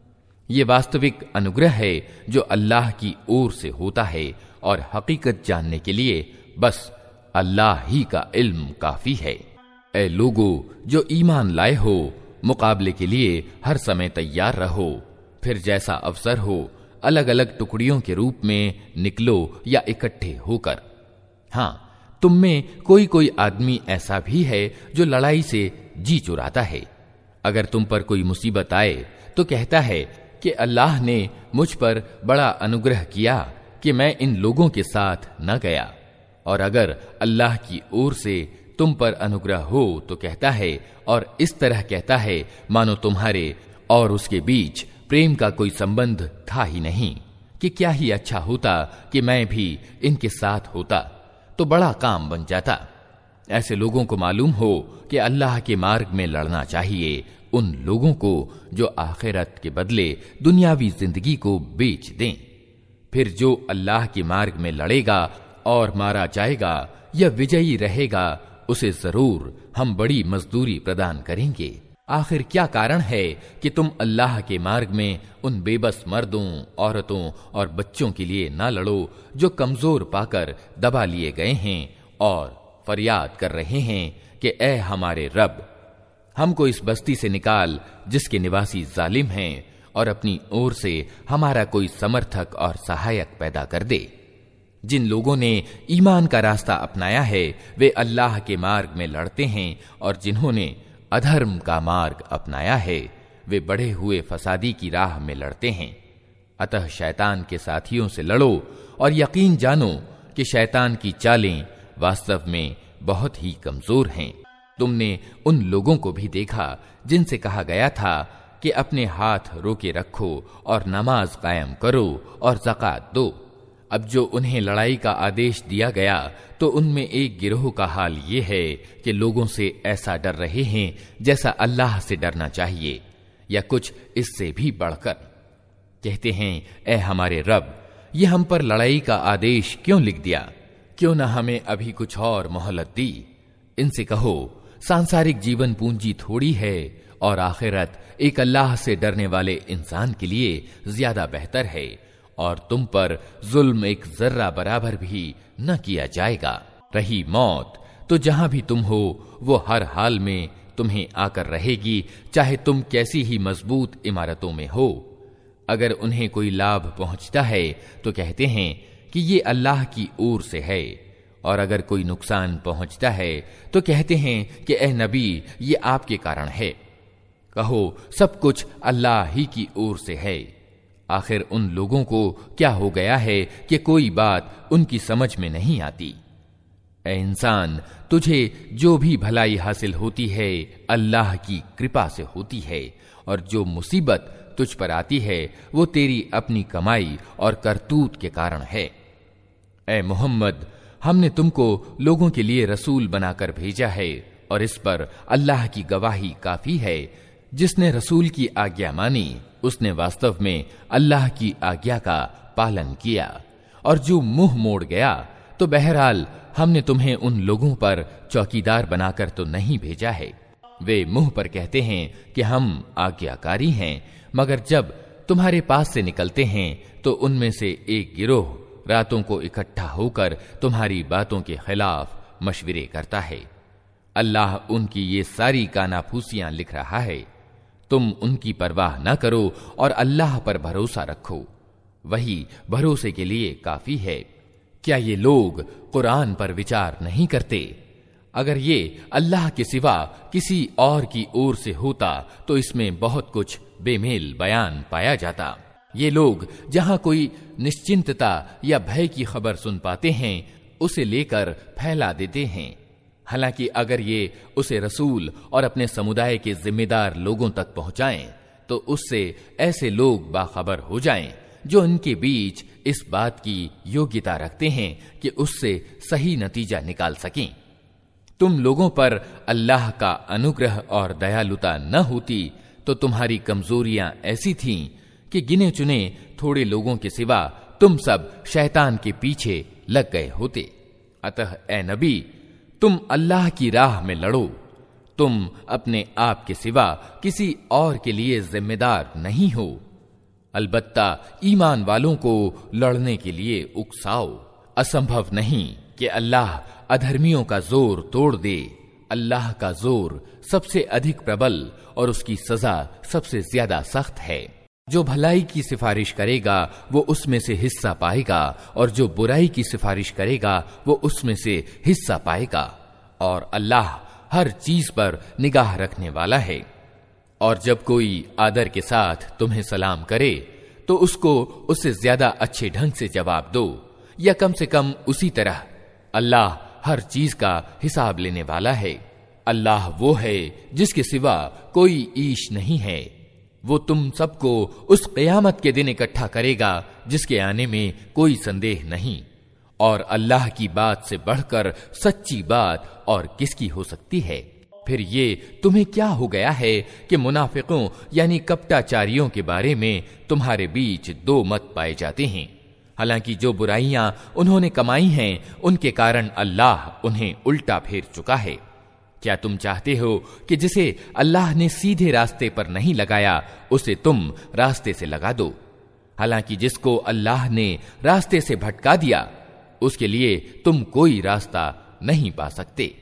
ये वास्तविक अनुग्रह है जो अल्लाह की ओर से होता है, और हकीकत जानने के लिए बस अल्लाह ही का इल्म काफी है। ए लोगो जो ईमान लाए हो, मुकाबले के लिए हर समय तैयार रहो। फिर जैसा अवसर हो अलग अलग टुकड़ियों के रूप में निकलो या इकट्ठे होकर। हाँ, तुम में कोई कोई आदमी ऐसा भी है जो लड़ाई से जी चुराता है। अगर तुम पर कोई मुसीबत आए तो कहता है कि अल्लाह ने मुझ पर बड़ा अनुग्रह किया कि मैं इन लोगों के साथ न गया, और अगर अल्लाह की ओर से तुम पर अनुग्रह हो तो कहता है, और इस तरह कहता है मानो तुम्हारे और उसके बीच प्रेम का कोई संबंध था ही नहीं, कि क्या ही अच्छा होता कि मैं भी इनके साथ होता तो बड़ा काम बन जाता। ऐसे लोगों को मालूम हो कि अल्लाह के मार्ग में लड़ना चाहिए उन लोगों को जो आखिरत के बदले दुनियावी जिंदगी को बेच दें। फिर जो अल्लाह के मार्ग में लड़ेगा और मारा जाएगा या विजयी रहेगा, उसे जरूर हम बड़ी मजदूरी प्रदान करेंगे। आखिर क्या कारण है कि तुम अल्लाह के मार्ग में उन बेबस मर्दों, औरतों और बच्चों के लिए ना लड़ो जो कमजोर पाकर दबा लिए गए हैं और फरियाद कर रहे हैं कि ए हमारे रब, हमको इस बस्ती से निकाल जिसके निवासी जालिम हैं, और अपनी ओर से हमारा कोई समर्थक और सहायक पैदा कर दे। जिन लोगों ने ईमान का रास्ता अपनाया है वे अल्लाह के मार्ग में लड़ते हैं, और जिन्होंने अधर्म का मार्ग अपनाया है वे बढ़े हुए फसादी की राह में लड़ते हैं। अतः शैतान के साथियों से लड़ो और यकीन जानो कि शैतान की चालें वास्तव में बहुत ही कमजोर हैं। तुमने उन लोगों को भी देखा जिनसे कहा गया था कि अपने हाथ रोके रखो और नमाज कायम करो और ज़कात दो। अब जो उन्हें लड़ाई का आदेश दिया गया तो उनमें एक गिरोह का हाल ये है कि लोगों से ऐसा डर रहे हैं जैसा अल्लाह से डरना चाहिए, या कुछ इससे भी बढ़कर। कहते हैं, ए हमारे रब, ये हम पर लड़ाई का आदेश क्यों लिख दिया? क्यों न हमें अभी कुछ और मोहलत दी। इनसे कहो, सांसारिक जीवन पूंजी थोड़ी है और आखिरत एक अल्लाह से डरने वाले इंसान के लिए ज्यादा बेहतर है, और तुम पर जुल्म एक जर्रा बराबर भी न किया जाएगा। रही मौत, तो जहां भी तुम हो वो हर हाल में तुम्हें आकर रहेगी, चाहे तुम कैसी ही मजबूत इमारतों में हो। अगर उन्हें कोई लाभ पहुंचता है तो कहते हैं कि ये अल्लाह की ओर से है, और अगर कोई नुकसान पहुंचता है तो कहते हैं कि ए नबी, ये आपके कारण है। कहो, सब कुछ अल्लाह ही की ओर से है। आखिर उन लोगों को क्या हो गया है कि कोई बात उनकी समझ में नहीं आती। ए इंसान, तुझे जो भी भलाई हासिल होती है अल्लाह की कृपा से होती है, और जो मुसीबत तुझ पर आती है वो तेरी अपनी कमाई और करतूत के कारण है। ए मोहम्मद, हमने तुमको लोगों के लिए रसूल बनाकर भेजा है, और इस पर अल्लाह की गवाही काफी है। जिसने रसूल की आज्ञा मानी उसने वास्तव में अल्लाह की आज्ञा का पालन किया, और जो मुंह मोड़ गया तो बहरहाल हमने तुम्हें उन लोगों पर चौकीदार बनाकर तो नहीं भेजा है। वे मुंह पर कहते हैं कि हम आज्ञाकारी हैं, मगर जब तुम्हारे पास से निकलते हैं तो उनमें से एक गिरोह रातों को इकट्ठा होकर तुम्हारी बातों के खिलाफ मशविरे करता है। अल्लाह उनकी ये सारी कानाफूसियां लिख रहा है। तुम उनकी परवाह न करो और अल्लाह पर भरोसा रखो, वही भरोसे के लिए काफी है। क्या ये लोग कुरान पर विचार नहीं करते? अगर ये अल्लाह के सिवा किसी और की ओर से होता तो इसमें बहुत कुछ बेमेल बयान पाया जाता। ये लोग जहां कोई निश्चिंतता या भय की खबर सुन पाते हैं उसे लेकर फैला देते हैं। हालांकि अगर ये उसे रसूल और अपने समुदाय के जिम्मेदार लोगों तक पहुंचाएं तो उससे ऐसे लोग बाखबर हो जाएं जो इनके बीच इस बात की योग्यता रखते हैं कि उससे सही नतीजा निकाल सकें। तुम लोगों पर अल्लाह का अनुग्रह और दयालुता न होती तो तुम्हारी कमजोरियां ऐसी थीं कि गिने चुने थोड़े लोगों के सिवा तुम सब शैतान के पीछे लग गए होते। अतः ए नबी, तुम अल्लाह की राह में लड़ो। तुम अपने आप के सिवा किसी और के लिए जिम्मेदार नहीं हो। अलबत्ता ईमान वालों को लड़ने के लिए उकसाओ। असंभव नहीं कि अल्लाह अधर्मियों का जोर तोड़ दे। अल्लाह का जोर सबसे अधिक प्रबल और उसकी सजा सबसे ज्यादा सख्त है। जो भलाई की सिफारिश करेगा वो उसमें से हिस्सा पाएगा, और जो बुराई की सिफारिश करेगा वो उसमें से हिस्सा पाएगा, और अल्लाह हर चीज पर निगाह रखने वाला है। और जब कोई आदर के साथ तुम्हें सलाम करे तो उसको उससे ज्यादा अच्छे ढंग से जवाब दो, या कम से कम उसी तरह। अल्लाह हर चीज का हिसाब लेने वाला है। अल्लाह वो है जिसके सिवा कोई ईश नहीं है। वो तुम सबको उस क़यामत के दिन इकट्ठा करेगा जिसके आने में कोई संदेह नहीं, और अल्लाह की बात से बढ़कर सच्ची बात और किसकी हो सकती है। फिर ये तुम्हें क्या हो गया है कि मुनाफिकों यानी कपटाचारियों के बारे में तुम्हारे बीच दो मत पाए जाते हैं। हालांकि जो बुराइयां उन्होंने कमाई हैं उनके कारण अल्लाह उन्हें उल्टा फेर चुका है। क्या तुम चाहते हो कि जिसे अल्लाह ने सीधे रास्ते पर नहीं लगाया उसे तुम रास्ते से लगा दो? हालांकि जिसको अल्लाह ने रास्ते से भटका दिया उसके लिए तुम कोई रास्ता नहीं पा सकते।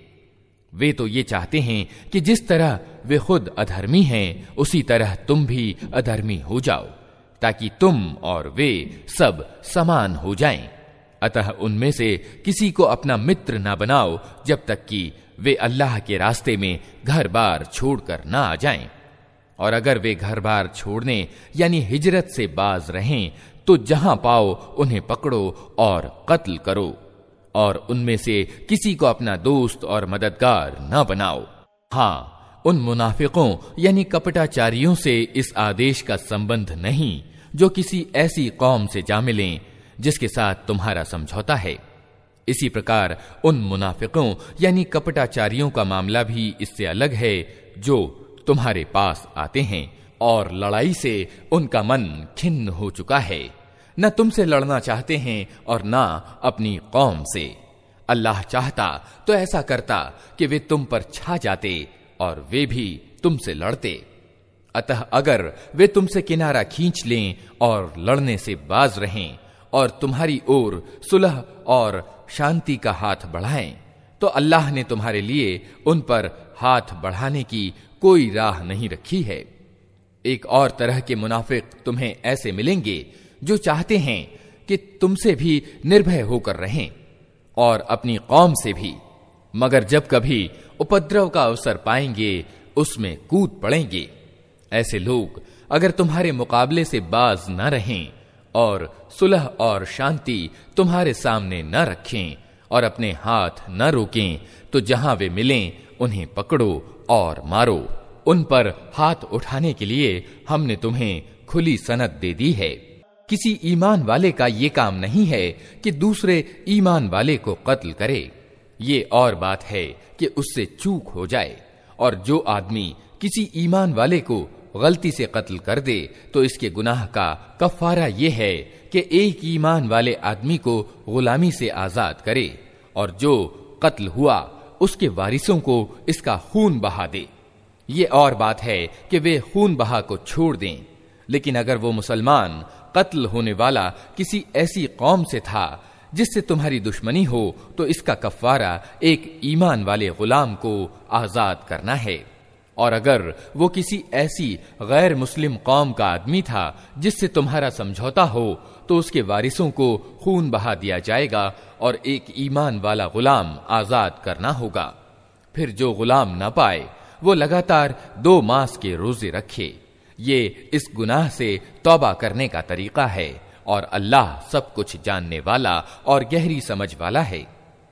वे तो ये चाहते हैं कि जिस तरह वे खुद अधर्मी हैं उसी तरह तुम भी अधर्मी हो जाओ, ताकि तुम और वे सब समान हो जाएं। अतः उनमें से किसी को अपना मित्र ना बनाओ जब तक कि वे अल्लाह के रास्ते में घर बार छोड़कर ना आ जाएं। और अगर वे घर बार छोड़ने यानी हिजरत से बाज रहें तो जहां पाओ उन्हें पकड़ो और कत्ल करो, और उनमें से किसी को अपना दोस्त और मददगार न बनाओ। हाँ, उन मुनाफिकों यानी कपटाचारियों से इस आदेश का संबंध नहीं जो किसी ऐसी कौम से जा मिलें जिसके साथ तुम्हारा समझौता है। इसी प्रकार उन मुनाफिकों यानी कपटाचारियों का मामला भी इससे अलग है जो तुम्हारे पास आते हैं और लड़ाई से उनका मन खिन्न हो चुका है, न तुमसे लड़ना चाहते हैं और न अपनी कौम से। अल्लाह चाहता तो ऐसा करता कि वे तुम पर छा जाते और वे भी तुमसे लड़ते। अतः अगर वे तुमसे किनारा खींच लें और लड़ने से बाज रहें और तुम्हारी ओर सुलह और शांति का हाथ बढ़ाएं, तो अल्लाह ने तुम्हारे लिए उन पर हाथ बढ़ाने की कोई राह नहीं रखी है। एक और तरह के मुनाफिक तुम्हें ऐसे मिलेंगे जो चाहते हैं कि तुमसे भी निर्भय होकर रहें और अपनी कौम से भी, मगर जब कभी उपद्रव का अवसर पाएंगे उसमें कूद पड़ेंगे। ऐसे लोग अगर तुम्हारे मुकाबले से बाज न रहें और सुलह और शांति तुम्हारे सामने न रखें और अपने हाथ न रोकें, तो जहां वे मिलें उन्हें पकड़ो और मारो। उन पर हाथ उठाने के लिए हमने तुम्हें खुली सनद दे दी है। किसी ईमान वाले का ये काम नहीं है कि दूसरे ईमान वाले को कत्ल करे। ये और बात है कि उससे चूक हो जाए, और जो आदमी किसी ईमान वाले को गलती से कत्ल कर दे तो इसके गुनाह का कफारा ये है कि एक ईमान वाले आदमी को गुलामी से आजाद करे, और जो कत्ल हुआ उसके वारिसों को इसका खून बहा दे। ये और बात है कि वे खून बहा को छोड़ दें। लेकिन अगर वो मुसलमान कत्ल होने वाला किसी ऐसी कौम से था जिससे तुम्हारी दुश्मनी हो, तो इसका कफारा एक ईमान वाले गुलाम को आजाद करना है। और अगर वो किसी ऐसी गैर मुस्लिम कौम का आदमी था जिससे तुम्हारा समझौता हो, तो उसके वारिसों को खून बहा दिया जाएगा और एक ईमान वाला गुलाम आजाद करना होगा। फिर जो गुलाम न पाए वो लगातार दो मास के रोजे रखे। ये इस गुनाह से तौबा करने का तरीका है, और अल्लाह सब कुछ जानने वाला और गहरी समझ वाला है।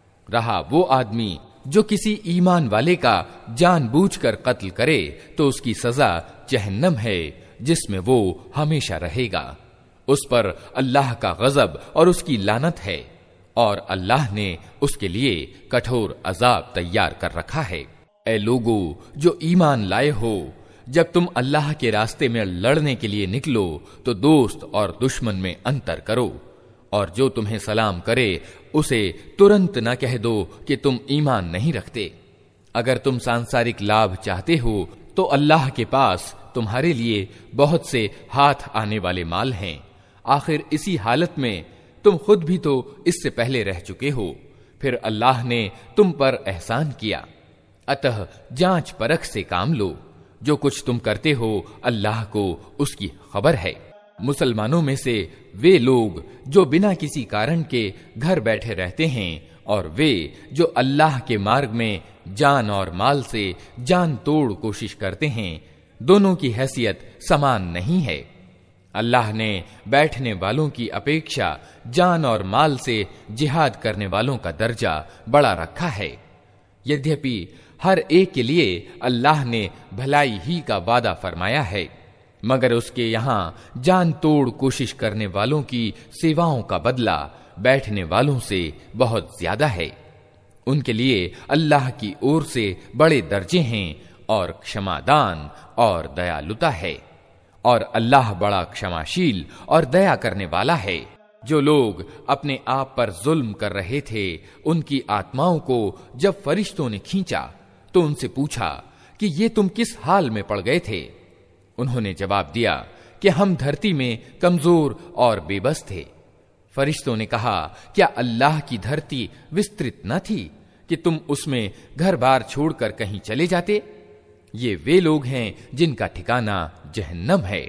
रहा वो आदमी जो किसी ईमान वाले का जानबूझकर कत्ल करे, तो उसकी सजा जहन्नम है जिसमें वो हमेशा रहेगा। उस पर अल्लाह का गजब और उसकी लानत है, और अल्लाह ने उसके लिए कठोर अजाब तैयार कर रखा है। ऐ लोगो जो ईमान लाए हो, जब तुम अल्लाह के रास्ते में लड़ने के लिए निकलो तो दोस्त और दुश्मन में अंतर करो, और जो तुम्हें सलाम करे उसे तुरंत न कह दो कि तुम ईमान नहीं रखते। अगर तुम सांसारिक लाभ चाहते हो तो अल्लाह के पास तुम्हारे लिए बहुत से हाथ आने वाले माल हैं। आखिर इसी हालत में तुम खुद भी तो इससे पहले रह चुके हो, फिर अल्लाह ने तुम पर एहसान किया। अतः जांच परख से काम लो। जो कुछ तुम करते हो अल्लाह को उसकी खबर है। मुसलमानों में से वे लोग जो बिना किसी कारण के घर बैठे रहते हैं, और वे जो अल्लाह के मार्ग में जान और माल से जान तोड़ कोशिश करते हैं, दोनों की हैसियत समान नहीं है। अल्लाह ने बैठने वालों की अपेक्षा जान और माल से जिहाद करने वालों का दर्जा बड़ा रखा है। यद्यपि हर एक के लिए अल्लाह ने भलाई ही का वादा फरमाया है, मगर उसके यहाँ जान तोड़ कोशिश करने वालों की सेवाओं का बदला बैठने वालों से बहुत ज्यादा है। उनके लिए अल्लाह की ओर से बड़े दर्जे हैं और क्षमादान और दयालुता है, और अल्लाह बड़ा क्षमाशील और दया करने वाला है। जो लोग अपने आप पर जुल्म कर रहे थे, उनकी आत्माओं को जब फरिश्तों ने खींचा तो उनसे पूछा कि ये तुम किस हाल में पड़ गए थे। उन्होंने जवाब दिया कि हम धरती में कमजोर और बेबस थे। फरिश्तों ने कहा, क्या अल्लाह की धरती विस्तृत न थी कि तुम उसमें घर बार छोड़कर कहीं चले जाते? ये वे लोग हैं जिनका ठिकाना जहन्नम है,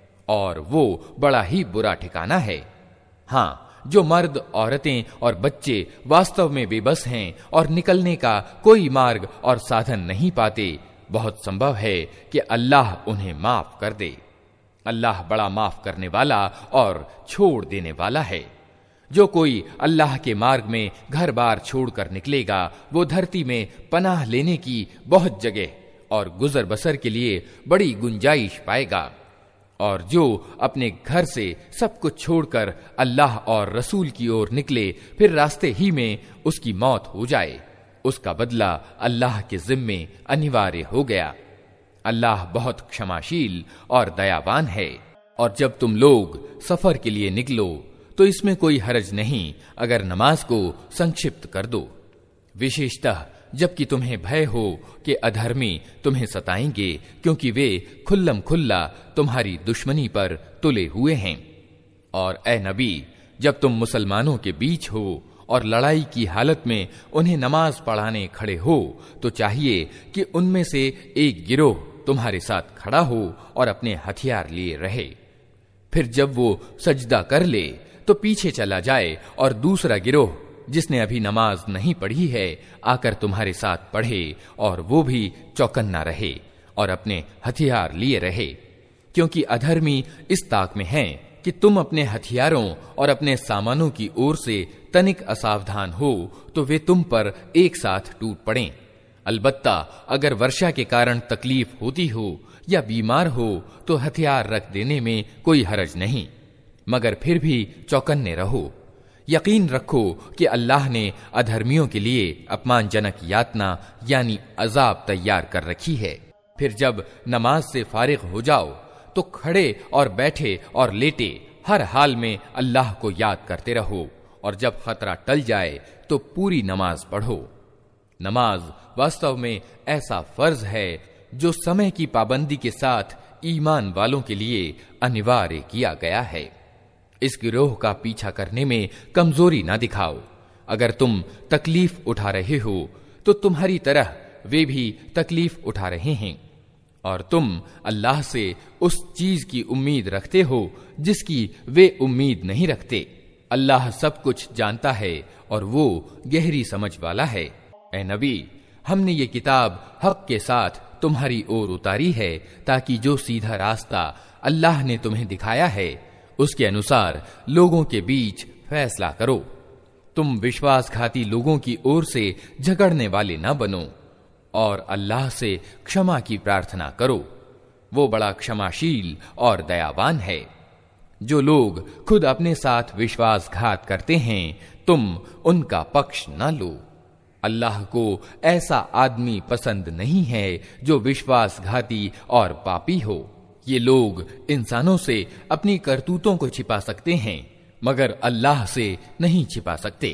और वो बड़ा ही बुरा ठिकाना है। हाँ, जो मर्द, औरतें और बच्चे वास्तव में बेबस हैं और निकलने का कोई मार्ग और साधन नहीं पाते, बहुत संभव है कि अल्लाह उन्हें माफ कर दे। अल्लाह बड़ा माफ करने वाला और छोड़ देने वाला है। जो कोई अल्लाह के मार्ग में घर बार छोड़कर निकलेगा, वो धरती में पनाह लेने की बहुत जगह और गुजर बसर के लिए बड़ी गुंजाइश पाएगा। और जो अपने घर से सब कुछ छोड़कर अल्लाह और रसूल की ओर निकले, फिर रास्ते ही में उसकी मौत हो जाए, उसका बदला अल्लाह के जिम्मे अनिवार्य हो गया। अल्लाह बहुत क्षमाशील और दयावान है। और जब तुम लोग सफर के लिए निकलो तो इसमें कोई हरज नहीं अगर नमाज को संक्षिप्त कर दो। विशेषतः जबकि तुम्हें भय हो कि अधर्मी तुम्हें सताएंगे, क्योंकि वे खुल्लम खुल्ला तुम्हारी दुश्मनी पर तुले हुए हैं। और ए नबी, जब तुम मुसलमानों के बीच हो और लड़ाई की हालत में उन्हें नमाज पढ़ाने खड़े हो, तो चाहिए कि उनमें से एक गिरोह तुम्हारे साथ खड़ा हो और अपने हथियार लिए रहे। फिर जब वो सजदा कर ले तो पीछे चला जाए और दूसरा गिरोह जिसने अभी नमाज नहीं पढ़ी है आकर तुम्हारे साथ पढ़े और वो भी चौकन्ना रहे और अपने हथियार लिए रहे, क्योंकि अधर्मी इस ताक में हैं कि तुम अपने हथियारों और अपने सामानों की ओर से तनिक असावधान हो तो वे तुम पर एक साथ टूट पड़ें। अलबत्ता अगर वर्षा के कारण तकलीफ होती हो या बीमार हो तो हथियार रख देने में कोई हरज नहीं, मगर फिर भी चौकन्ने रहो। यकीन रखो कि अल्लाह ने अधर्मियों के लिए अपमानजनक यातना यानी अजाब तैयार कर रखी है। फिर जब नमाज से फारिग हो जाओ तो खड़े और बैठे और लेटे हर हाल में अल्लाह को याद करते रहो, और जब खतरा टल जाए तो पूरी नमाज पढ़ो। नमाज वास्तव में ऐसा फर्ज है जो समय की पाबंदी के साथ ईमान वालों के लिए अनिवार्य किया गया है। इस गिरोह का पीछा करने में कमजोरी ना दिखाओ। अगर तुम तकलीफ उठा रहे हो तो तुम्हारी तरह वे भी तकलीफ उठा रहे हैं, और तुम अल्लाह से उस चीज की उम्मीद रखते हो जिसकी वे उम्मीद नहीं रखते। अल्लाह सब कुछ जानता है और वो गहरी समझ वाला है। ए नबी, हमने ये किताब हक के साथ तुम्हारी ओर उतारी है ताकि जो सीधा रास्ता अल्लाह ने तुम्हें दिखाया है उसके अनुसार लोगों के बीच फैसला करो। तुम विश्वासघाती लोगों की ओर से झगड़ने वाले न बनो और अल्लाह से क्षमा की प्रार्थना करो। वो बड़ा क्षमाशील और दयावान है। जो लोग खुद अपने साथ विश्वासघात करते हैं तुम उनका पक्ष न लो। अल्लाह को ऐसा आदमी पसंद नहीं है जो विश्वासघाती और पापी हो। ये लोग इंसानों से अपनी करतूतों को छिपा सकते हैं मगर अल्लाह से नहीं छिपा सकते।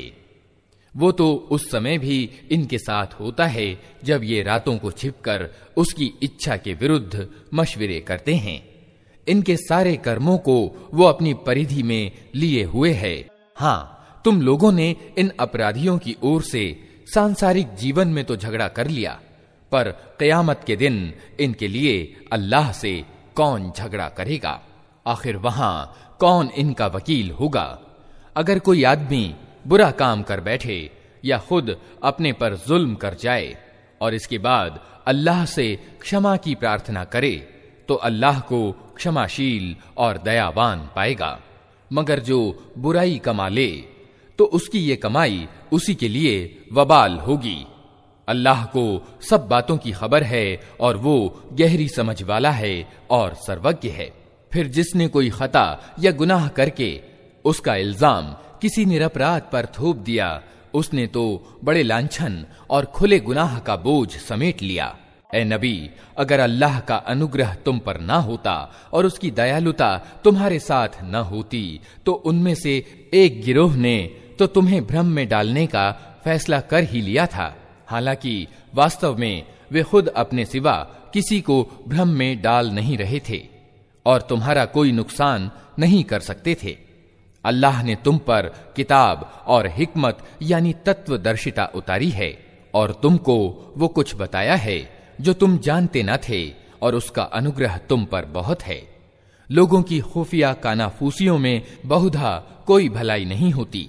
वो तो उस समय भी इनके साथ होता है जब ये रातों को छिपकर उसकी इच्छा के विरुद्ध मशविरे करते हैं। इनके सारे कर्मों को वो अपनी परिधि में लिए हुए है। हाँ, तुम लोगों ने इन अपराधियों की ओर से सांसारिक जीवन में तो झगड़ा कर लिया, पर कयामत के दिन इनके लिए अल्लाह से कौन झगड़ा करेगा? आखिर वहां कौन इनका वकील होगा? अगर कोई आदमी बुरा काम कर बैठे या खुद अपने पर जुल्म कर जाए और इसके बाद अल्लाह से क्षमा की प्रार्थना करे तो अल्लाह को क्षमाशील और दयावान पाएगा। मगर जो बुराई कमा ले तो उसकी ये कमाई उसी के लिए वबाल होगी। अल्लाह को सब बातों की खबर है और वो गहरी समझ वाला है और सर्वज्ञ है। फिर जिसने कोई खता या गुनाह करके उसका इल्जाम किसी निरपराध पर थोप दिया, उसने तो बड़े लांछन और खुले गुनाह का बोझ समेट लिया। ए नबी, अगर अल्लाह का अनुग्रह तुम पर ना होता और उसकी दयालुता तुम्हारे साथ न होती तो उनमें से एक गिरोह ने तो तुम्हें भ्रम में डालने का फैसला कर ही लिया था। हालांकि वास्तव में वे खुद अपने सिवा किसी को भ्रम में डाल नहीं रहे थे और तुम्हारा कोई नुकसान नहीं कर सकते थे। अल्लाह ने तुम पर किताब और हिकमत यानी तत्वदर्शिता उतारी है और तुमको वो कुछ बताया है जो तुम जानते न थे, और उसका अनुग्रह तुम पर बहुत है। लोगों की खुफिया कानाफूसियों में बहुधा कोई भलाई नहीं होती।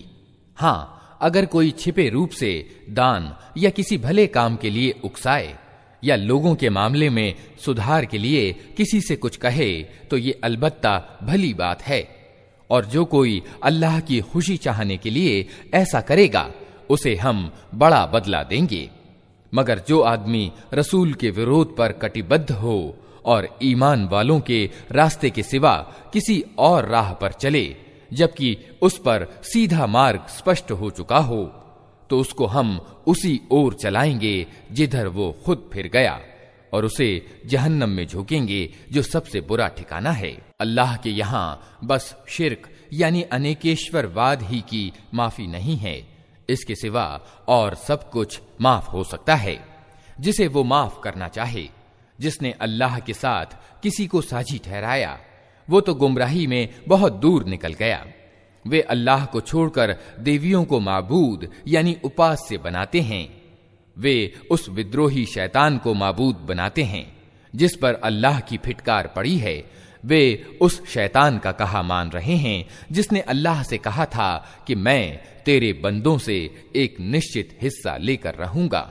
हाँ, अगर कोई छिपे रूप से दान या किसी भले काम के लिए उकसाए या लोगों के मामले में सुधार के लिए किसी से कुछ कहे तो ये अलबत्ता भली बात है, और जो कोई अल्लाह की खुशी चाहने के लिए ऐसा करेगा उसे हम बड़ा बदला देंगे। मगर जो आदमी रसूल के विरोध पर कटिबद्ध हो और ईमान वालों के रास्ते के सिवा किसी और राह पर चले जबकि उस पर सीधा मार्ग स्पष्ट हो चुका हो, तो उसको हम उसी ओर चलाएंगे जिधर वो खुद फिर गया, और उसे जहन्नम में झोंकेंगे जो सबसे बुरा ठिकाना है। अल्लाह के यहाँ बस शिर्क यानी अनेकेश्वरवाद ही की माफी नहीं है, इसके सिवा और सब कुछ माफ हो सकता है जिसे वो माफ करना चाहे। जिसने अल्लाह के साथ किसी को साझी ठहराया वो तो गुमराही में बहुत दूर निकल गया। वे अल्लाह को छोड़कर देवियों को माबूद यानी उपास्य बनाते हैं। वे उस विद्रोही शैतान को माबूद बनाते हैं जिस पर अल्लाह की फिटकार पड़ी है। वे उस शैतान का कहा मान रहे हैं जिसने अल्लाह से कहा था कि मैं तेरे बंदों से एक निश्चित हिस्सा लेकर रहूंगा,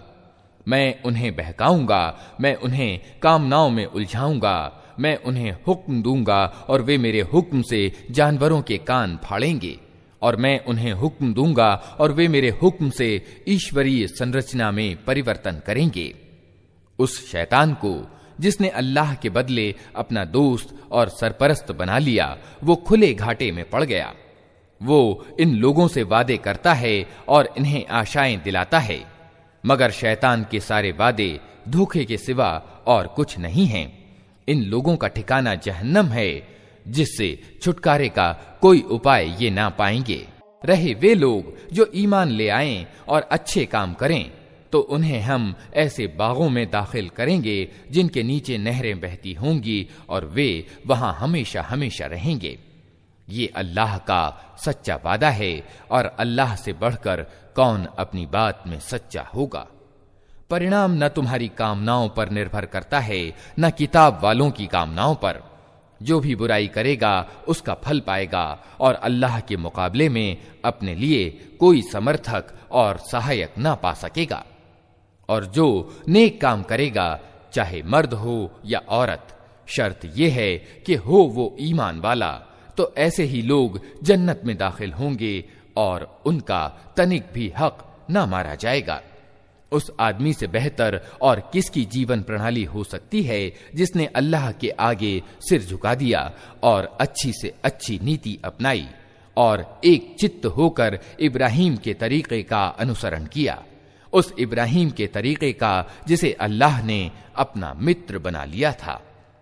मैं उन्हें बहकाऊंगा, मैं उन्हें कामनाओं में उलझाऊंगा, मैं उन्हें हुक्म दूंगा और वे मेरे हुक्म से जानवरों के कान फाड़ेंगे, और मैं उन्हें हुक्म दूंगा और वे मेरे हुक्म से ईश्वरीय संरचना में परिवर्तन करेंगे। उस शैतान को जिसने अल्लाह के बदले अपना दोस्त और सरपरस्त बना लिया वो खुले घाटे में पड़ गया। वो इन लोगों से वादे करता है और इन्हें आशाएं दिलाता है, मगर शैतान के सारे वादे धोखे के सिवा और कुछ नहीं हैं। इन लोगों का ठिकाना जहन्नम है जिससे छुटकारे का कोई उपाय ये ना पाएंगे। रहे वे लोग जो ईमान ले आएं और अच्छे काम करें तो उन्हें हम ऐसे बागों में दाखिल करेंगे जिनके नीचे नहरें बहती होंगी और वे वहां हमेशा हमेशा रहेंगे। ये अल्लाह का सच्चा वादा है और अल्लाह से बढ़कर कौन अपनी बात में सच्चा होगा। परिणाम न तुम्हारी कामनाओं पर निर्भर करता है न किताब वालों की कामनाओं पर। जो भी बुराई करेगा उसका फल पाएगा और अल्लाह के मुकाबले में अपने लिए कोई समर्थक और सहायक ना पा सकेगा। और जो नेक काम करेगा चाहे मर्द हो या औरत, शर्त यह है कि हो वो ईमान वाला, तो ऐसे ही लोग जन्नत में दाखिल होंगे और उनका तनिक भी हक ना मारा जाएगा। उस आदमी से बेहतर और किसकी जीवन प्रणाली हो सकती है जिसने अल्लाह के आगे सिर झुका दिया और अच्छी से अच्छी नीति अपनाई और एक चित्त होकर इब्राहिम के तरीके का अनुसरण किया, उस इब्राहिम के तरीके का जिसे अल्लाह ने अपना मित्र बना लिया था।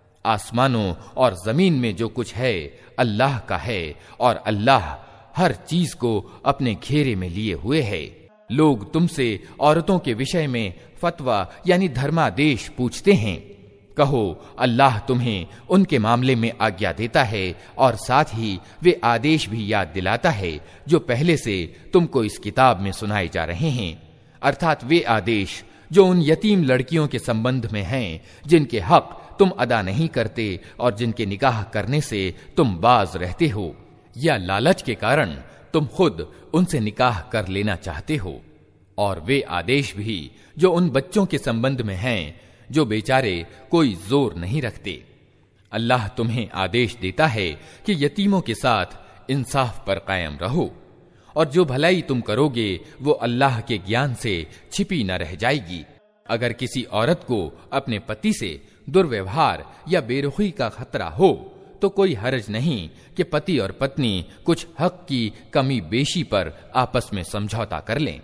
आसमानों और जमीन में जो कुछ है अल्लाह का है और अल्लाह हर चीज को अपने घेरे में लिए हुए है। लोग तुमसे औरतों के विषय में फतवा यानी धर्मादेश पूछते हैं। कहो अल्लाह तुम्हें उनके मामले में आज्ञा देता है और साथ ही वे आदेश भी याद दिलाता है जो पहले से तुमको इस किताब में सुनाए जा रहे हैं, अर्थात वे आदेश जो उन यतीम लड़कियों के संबंध में हैं जिनके हक तुम अदा नहीं करते और जिनके निकाह करने से तुम बाज रहते हो या लालच के कारण तुम खुद उनसे निकाह कर लेना चाहते हो, और वे आदेश भी जो उन बच्चों के संबंध में हैं जो बेचारे कोई जोर नहीं रखते। अल्लाह तुम्हें आदेश देता है कि यतीमों के साथ इंसाफ पर कायम रहो और जो भलाई तुम करोगे वो अल्लाह के ज्ञान से छिपी न रह जाएगी। अगर किसी औरत को अपने पति से दुर्व्यवहार या बेरुखी का खतरा हो तो कोई हर्ज नहीं कि पति और पत्नी कुछ हक की कमी बेशी पर आपस में समझौता कर लें।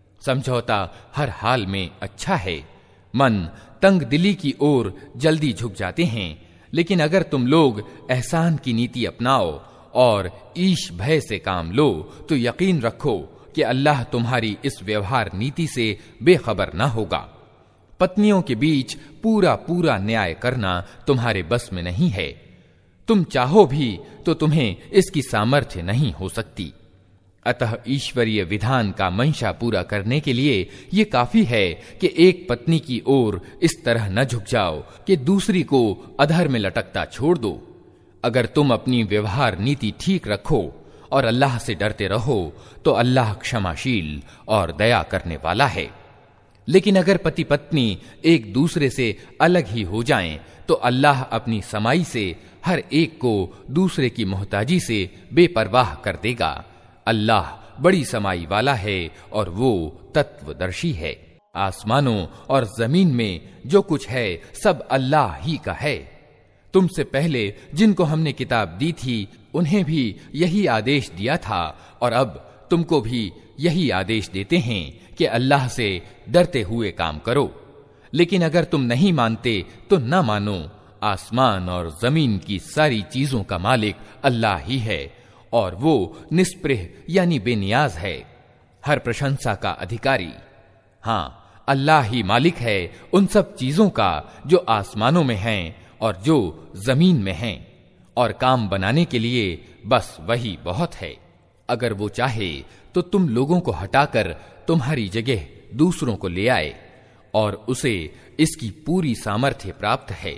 समझौता हर हाल में अच्छा है। मन तंग दिली की ओर जल्दी झुक जाते हैं, लेकिन अगर तुम लोग एहसान की नीति अपनाओ और ईश भय से काम लो तो यकीन रखो कि अल्लाह तुम्हारी इस व्यवहार नीति से बेखबर न होगा। पत्नियों के बीच पूरा पूरा न्याय करना तुम्हारे बस में नहीं है। तुम चाहो भी तो तुम्हें इसकी सामर्थ्य नहीं हो सकती। अतः ईश्वरीय विधान का मंशा पूरा करने के लिए ये काफी है कि एक पत्नी की ओर इस तरह न झुक जाओ कि दूसरी को अधर में लटकता छोड़ दो। अगर तुम अपनी व्यवहार नीति ठीक रखो और अल्लाह से डरते रहो तो अल्लाह क्षमाशील और दया करने वाला है। लेकिन अगर पति पत्नी एक दूसरे से अलग ही हो जाएं तो अल्लाह अपनी समाई से हर एक को दूसरे की मोहताजी से बेपरवाह कर देगा। अल्लाह बड़ी समाई वाला है और वो तत्वदर्शी है। आसमानों और जमीन में जो कुछ है सब अल्लाह ही का है। तुमसे पहले जिनको हमने किताब दी थी उन्हें भी यही आदेश दिया था और अब तुमको भी यही आदेश देते हैं कि अल्लाह से डरते हुए काम करो। लेकिन अगर तुम नहीं मानते तो न मानो। आसमान और जमीन की सारी चीजों का मालिक अल्लाह ही है और वो निस्पृह यानी बेनियाज है। हर प्रशंसा का अधिकारी। हां, अल्लाह ही मालिक है उन सब चीजों का जो आसमानों में हैं और जो जमीन में हैं, और काम बनाने के लिए बस वही बहुत है। अगर वो चाहे तो तुम लोगों को हटाकर तुम्हारी जगह दूसरों को ले आए, और उसे इसकी पूरी सामर्थ्य प्राप्त है।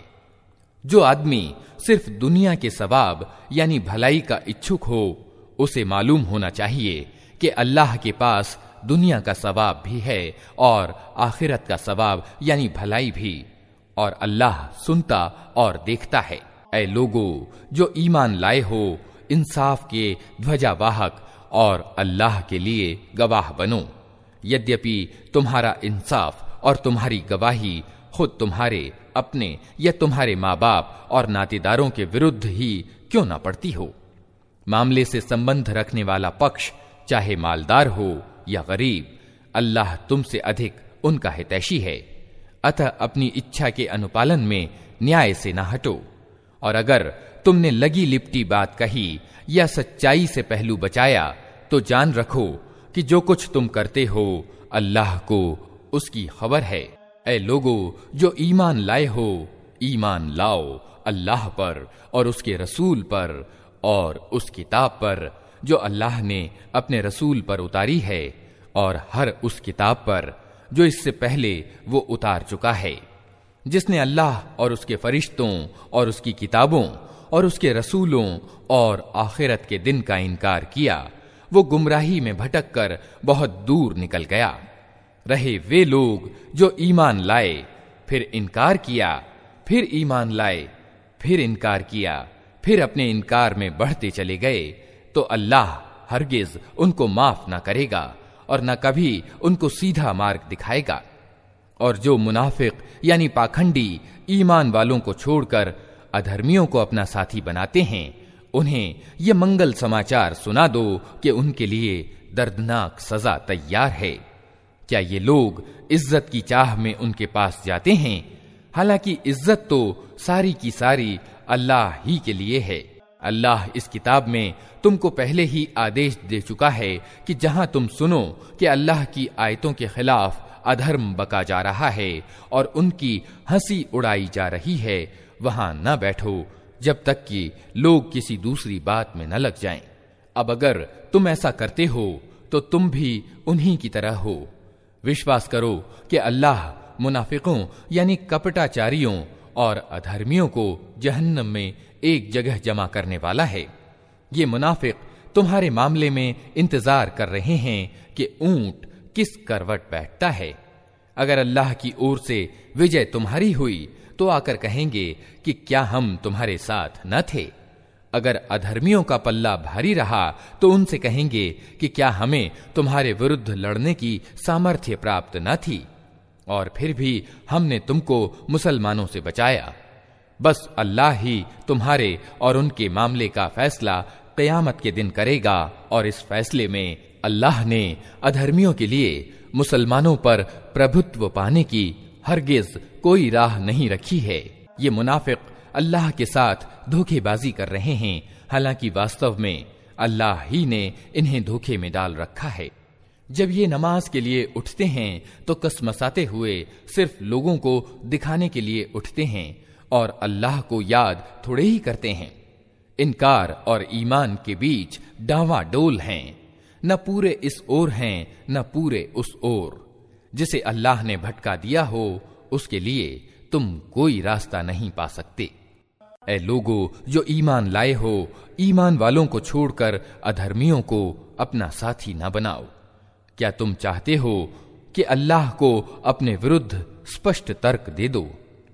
जो आदमी सिर्फ दुनिया के सवाब यानी भलाई का इच्छुक हो, उसे मालूम होना चाहिए कि अल्लाह के पास दुनिया का सवाब भी है और आखिरत का सवाब यानी भलाई भी, और अल्लाह सुनता और देखता है। ऐ लोगो जो ईमान लाए हो, इंसाफ के ध्वजावाहक और अल्लाह के लिए गवाह बनो। यद्यपि तुम्हारा इंसाफ और तुम्हारी गवाही खुद तुम्हारे अपने या तुम्हारे माँ बाप और नातेदारों के विरुद्ध ही क्यों ना पड़ती हो। मामले से संबंध रखने वाला पक्ष चाहे मालदार हो या गरीब, अल्लाह तुमसे अधिक उनका हितैषी है। अतः अपनी इच्छा के अनुपालन में न्याय से न हटो, और अगर तुमने लगी लिपटी बात कही या सच्चाई से पहलू बचाया तो जान रखो कि जो कुछ तुम करते हो अल्लाह को उसकी खबर है। ऐ लोगो जो ईमान लाए हो, ईमान लाओ अल्लाह पर और उसके रसूल पर और उस किताब पर जो अल्लाह ने अपने रसूल पर उतारी है, और हर उस किताब पर जो इससे पहले वो उतार चुका है। जिसने अल्लाह और उसके फरिश्तों और उसकी किताबों और उसके रसूलों और आखिरत के दिन का इनकार किया, वो गुमराही में भटक कर बहुत दूर निकल गया। रहे वे लोग जो ईमान लाए, फिर इनकार किया, फिर ईमान लाए, फिर इनकार किया, फिर अपने इनकार में बढ़ते चले गए, तो अल्लाह हरगिज उनको माफ ना करेगा और न कभी उनको सीधा मार्ग दिखाएगा। और जो मुनाफिक यानी पाखंडी ईमान वालों को छोड़कर अधर्मियों को अपना साथी बनाते हैं, उन्हें ये मंगल समाचार सुना दो कि उनके लिए दर्दनाक सजा तैयार है। क्या ये लोग इज्जत की चाह में उनके पास जाते हैं? हालांकि इज्जत तो सारी की सारी अल्लाह ही के लिए है। अल्लाह इस किताब में तुमको पहले ही आदेश दे चुका है कि जहां तुम सुनो कि अल्लाह की आयतों के खिलाफ अधर्म बका जा रहा है और उनकी हंसी उड़ाई जा रही है, वहां न बैठो जब तक कि लोग किसी दूसरी बात में न लग जाएं। अब अगर तुम ऐसा करते हो तो तुम भी उन्हीं की तरह हो। विश्वास करो कि अल्लाह मुनाफिकों यानी कपटाचारियों और अधर्मियों को जहन्नम में एक जगह जमा करने वाला है। ये मुनाफिक तुम्हारे मामले में इंतजार कर रहे हैं कि ऊंट किस करवट बैठता है। अगर अल्लाह की ओर से विजय तुम्हारी हुई तो आकर कहेंगे कि क्या हम तुम्हारे साथ न थे। अगर अधर्मियों का पल्ला भारी रहा तो उनसे कहेंगे कि क्या हमें तुम्हारे विरुद्ध लड़ने की सामर्थ्य प्राप्त न थी, और फिर भी हमने तुमको मुसलमानों से बचाया। बस अल्लाह ही तुम्हारे और उनके मामले का फैसला क़यामत के दिन करेगा, और इस फैसले में अल्लाह ने अधर्मियों के लिए मुसलमानों पर प्रभुत्व पाने की हरगिज कोई राह नहीं रखी है। ये मुनाफिक अल्लाह के साथ धोखेबाजी कर रहे हैं, हालांकि वास्तव में अल्लाह ही ने इन्हें धोखे में डाल रखा है। जब ये नमाज के लिए उठते हैं तो कसमसाते हुए सिर्फ लोगों को दिखाने के लिए उठते हैं और अल्लाह को याद थोड़े ही करते हैं। इनकार और ईमान के बीच डावाडोल हैं, न पूरे इस ओर हैं न पूरे उस ओर। जिसे अल्लाह ने भटका दिया हो उसके लिए तुम कोई रास्ता नहीं पा सकते। ऐ लोगो जो ईमान लाए हो, ईमान वालों को छोड़कर अधर्मियों को अपना साथी न बनाओ। क्या तुम चाहते हो कि अल्लाह को अपने विरुद्ध स्पष्ट तर्क दे दो?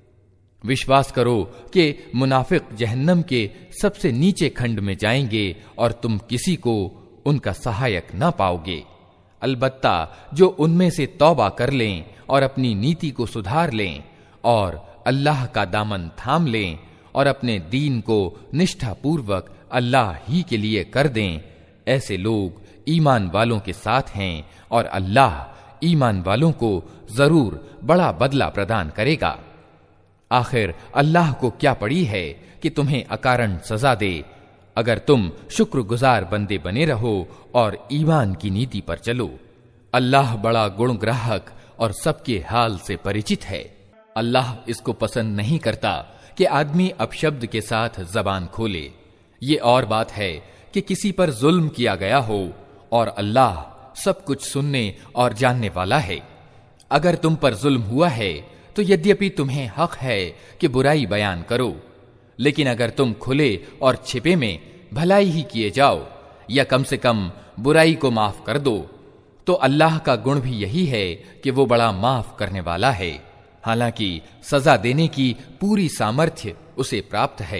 विश्वास करो कि मुनाफिक जहन्नम के सबसे नीचे खंड में जाएंगे और तुम किसी को उनका सहायक न पाओगे। अलबत्ता जो उनमें से तौबा कर लें और अपनी नीति को सुधार लें और अल्लाह का दामन थाम लें और अपने दीन को निष्ठापूर्वक अल्लाह ही के लिए कर दें, ऐसे लोग ईमान वालों के साथ हैं और अल्लाह ईमान वालों को जरूर बड़ा बदला प्रदान करेगा। आखिर अल्लाह को क्या पड़ी है कि तुम्हें अकारण सजा दे, अगर तुम शुक्रगुजार बंदे बने रहो और ईमान की नीति पर चलो। अल्लाह बड़ा गुणग्राहक और सबके हाल से परिचित है। अल्लाह इसको पसंद नहीं करता कि आदमी अपशब्द के साथ जबान खोले। ये और बात है कि किसी पर जुल्म किया गया हो, और अल्लाह सब कुछ सुनने और जानने वाला है। अगर तुम पर जुल्म हुआ है तो यद्यपि तुम्हें हक है कि बुराई बयान करो, लेकिन अगर तुम खुले और छिपे में भलाई ही किए जाओ या कम से कम बुराई को माफ कर दो, तो अल्लाह का गुण भी यही है कि वो बड़ा माफ करने वाला है। हालांकि सजा देने की पूरी सामर्थ्य उसे प्राप्त है।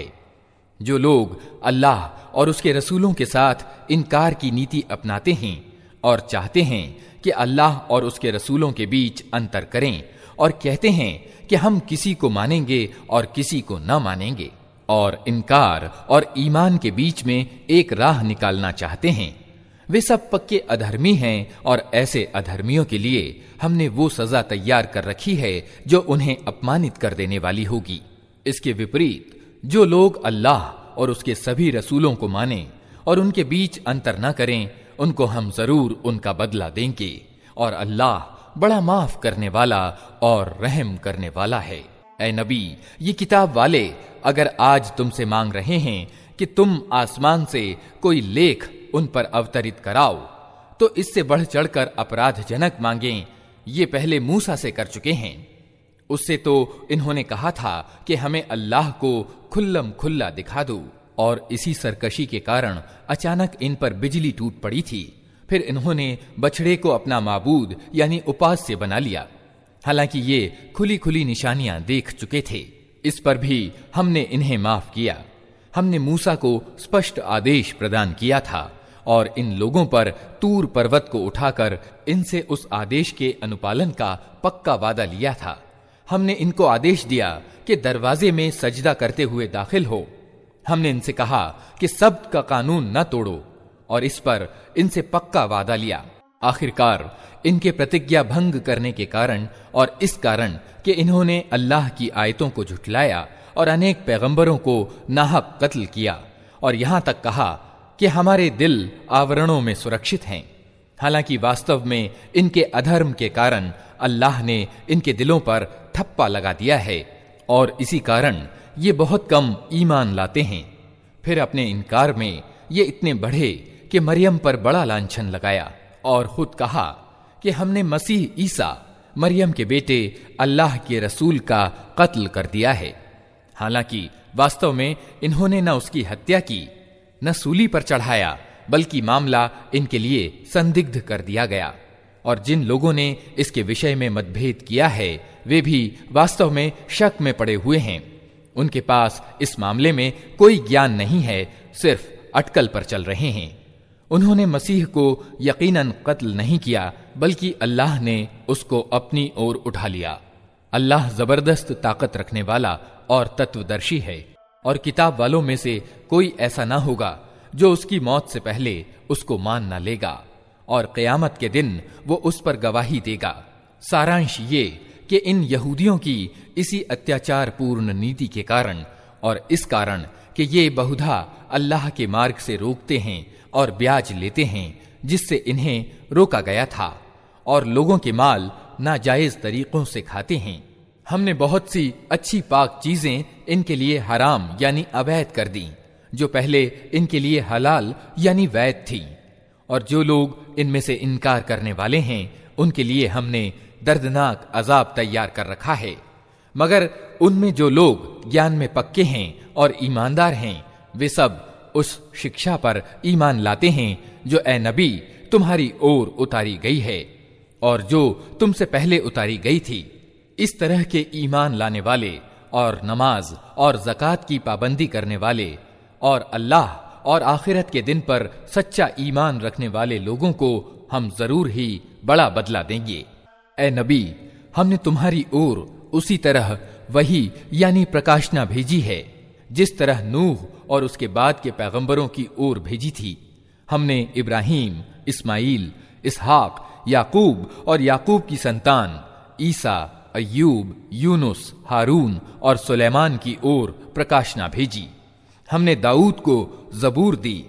जो लोग अल्लाह और उसके रसूलों के साथ इनकार की नीति अपनाते हैं और चाहते हैं कि अल्लाह और उसके रसूलों के बीच अंतर करें और कहते हैं कि हम किसी को मानेंगे और किसी को न मानेंगे, और इनकार और ईमान के बीच में एक राह निकालना चाहते हैं, वे सब पक्के अधर्मी हैं। और ऐसे अधर्मियों के लिए हमने वो सजा तैयार कर रखी है जो उन्हें अपमानित कर देने वाली होगी। इसके विपरीत जो लोग अल्लाह और उसके सभी रसूलों को माने और उनके बीच अंतर न करें, उनको हम जरूर उनका बदला देंगे, और अल्लाह बड़ा माफ करने वाला और रहम करने वाला है। ऐ नबी, ये किताब वाले अगर आज तुमसे मांग रहे हैं कि तुम आसमान से कोई लेख उन पर अवतरित कराओ, तो इससे बढ़ चढ़कर अपराधजनक मांगें ये पहले मूसा से कर चुके हैं। उससे तो इन्होंने कहा था कि हमें अल्लाह को खुल्लम खुल्ला दिखा दो, और इसी सरकशी के कारण अचानक इन पर बिजली टूट पड़ी थी। फिर इन्होंने बछड़े को अपना माबूद यानी उपास्य बना लिया, हालांकि ये खुली खुली निशानियां देख चुके थे। इस पर भी हमने इन्हें माफ किया। हमने मूसा को स्पष्ट आदेश प्रदान किया था और इन लोगों पर तूर पर्वत को उठाकर इनसे उस आदेश के अनुपालन का पक्का वादा लिया था। हमने इनको आदेश दिया कि दरवाजे में सजदा करते हुए दाखिल हो। हमने इनसे कहा कि सब्त का कानून न तोड़ो, और इस पर इनसे पक्का वादा लिया। आखिरकार इनके प्रतिज्ञा भंग करने के कारण और इस कारण कि इन्होंने अल्लाह की आयतों को झुठलाया और अनेक पैगंबरों को नाहक कत्ल किया, और यहां तक कहा कि हमारे दिल आवरणों में सुरक्षित हैं। हालांकि वास्तव में इनके अधर्म के कारण अल्लाह ने इनके दिलों पर ठप्पा लगा दिया है, और इसी कारण ये बहुत कम ईमान लाते हैं। फिर अपने इनकार में ये इतने बढ़े कि मरियम पर बड़ा लांछन लगाया और खुद कहा कि हमने मसीह ईसा, मरियम के बेटे, अल्लाह के रसूल का कत्ल कर दिया है। हालांकि वास्तव में इन्होंने न उसकी हत्या की न सूली पर चढ़ाया, बल्कि मामला इनके लिए संदिग्ध कर दिया गया। और जिन लोगों ने इसके विषय में मतभेद किया है वे भी वास्तव में शक में पड़े हुए हैं। उनके पास इस मामले में कोई ज्ञान नहीं है, सिर्फ अटकल पर चल रहे हैं। उन्होंने मसीह को यकीनन कत्ल नहीं किया, बल्कि अल्लाह ने उसको अपनी ओर उठा लिया। अल्लाह जबरदस्त ताकत रखने वाला और तत्वदर्शी है, और किताब वालों में से कोई ऐसा ना होगा जो उसकी मौत से पहले उसको मान ना लेगा, और क़यामत के दिन वो उस पर गवाही देगा। सारांश ये कि इन यहूदियों की इसी अत्याचार पूर्ण नीति के कारण और इस कारण कि ये बहुधा अल्लाह के मार्ग से रोकते हैं और ब्याज लेते हैं जिससे इन्हें रोका गया था, और लोगों के माल नाजायज तरीकों से खाते हैं। हमने बहुत सी अच्छी पाक चीजें इनके लिए हराम यानी अवैध कर दी, जो पहले इनके लिए हलाल यानी वैध थी। और जो लोग इनमें से इनकार करने वाले हैं उनके लिए हमने दर्दनाक अजाब तैयार कर रखा है। मगर उनमें जो लोग ज्ञान में पक्के हैं और ईमानदार हैं, वे सब उस शिक्षा पर ईमान लाते हैं जो ए नबी तुम्हारी ओर उतारी गई है और जो तुमसे पहले उतारी गई थी। इस तरह के ईमान लाने वाले और नमाज और ज़कात की पाबंदी करने वाले और अल्लाह और आखिरत के दिन पर सच्चा ईमान रखने वाले लोगों को हम जरूर ही बड़ा बदला देंगे। ए नबी, हमने तुम्हारी ओर उसी तरह वही यानी प्रकाशना भेजी है जिस तरह नूह और उसके बाद के पैगंबरों की ओर भेजी थी। हमने इब्राहीम, इस्माइल, इसहाक, याकूब और याकूब की संतान ईसा, अय्यूब, यूनुस, हारून और सुलेमान की ओर प्रकाशना भेजी। हमने दाऊद को जबूर दी।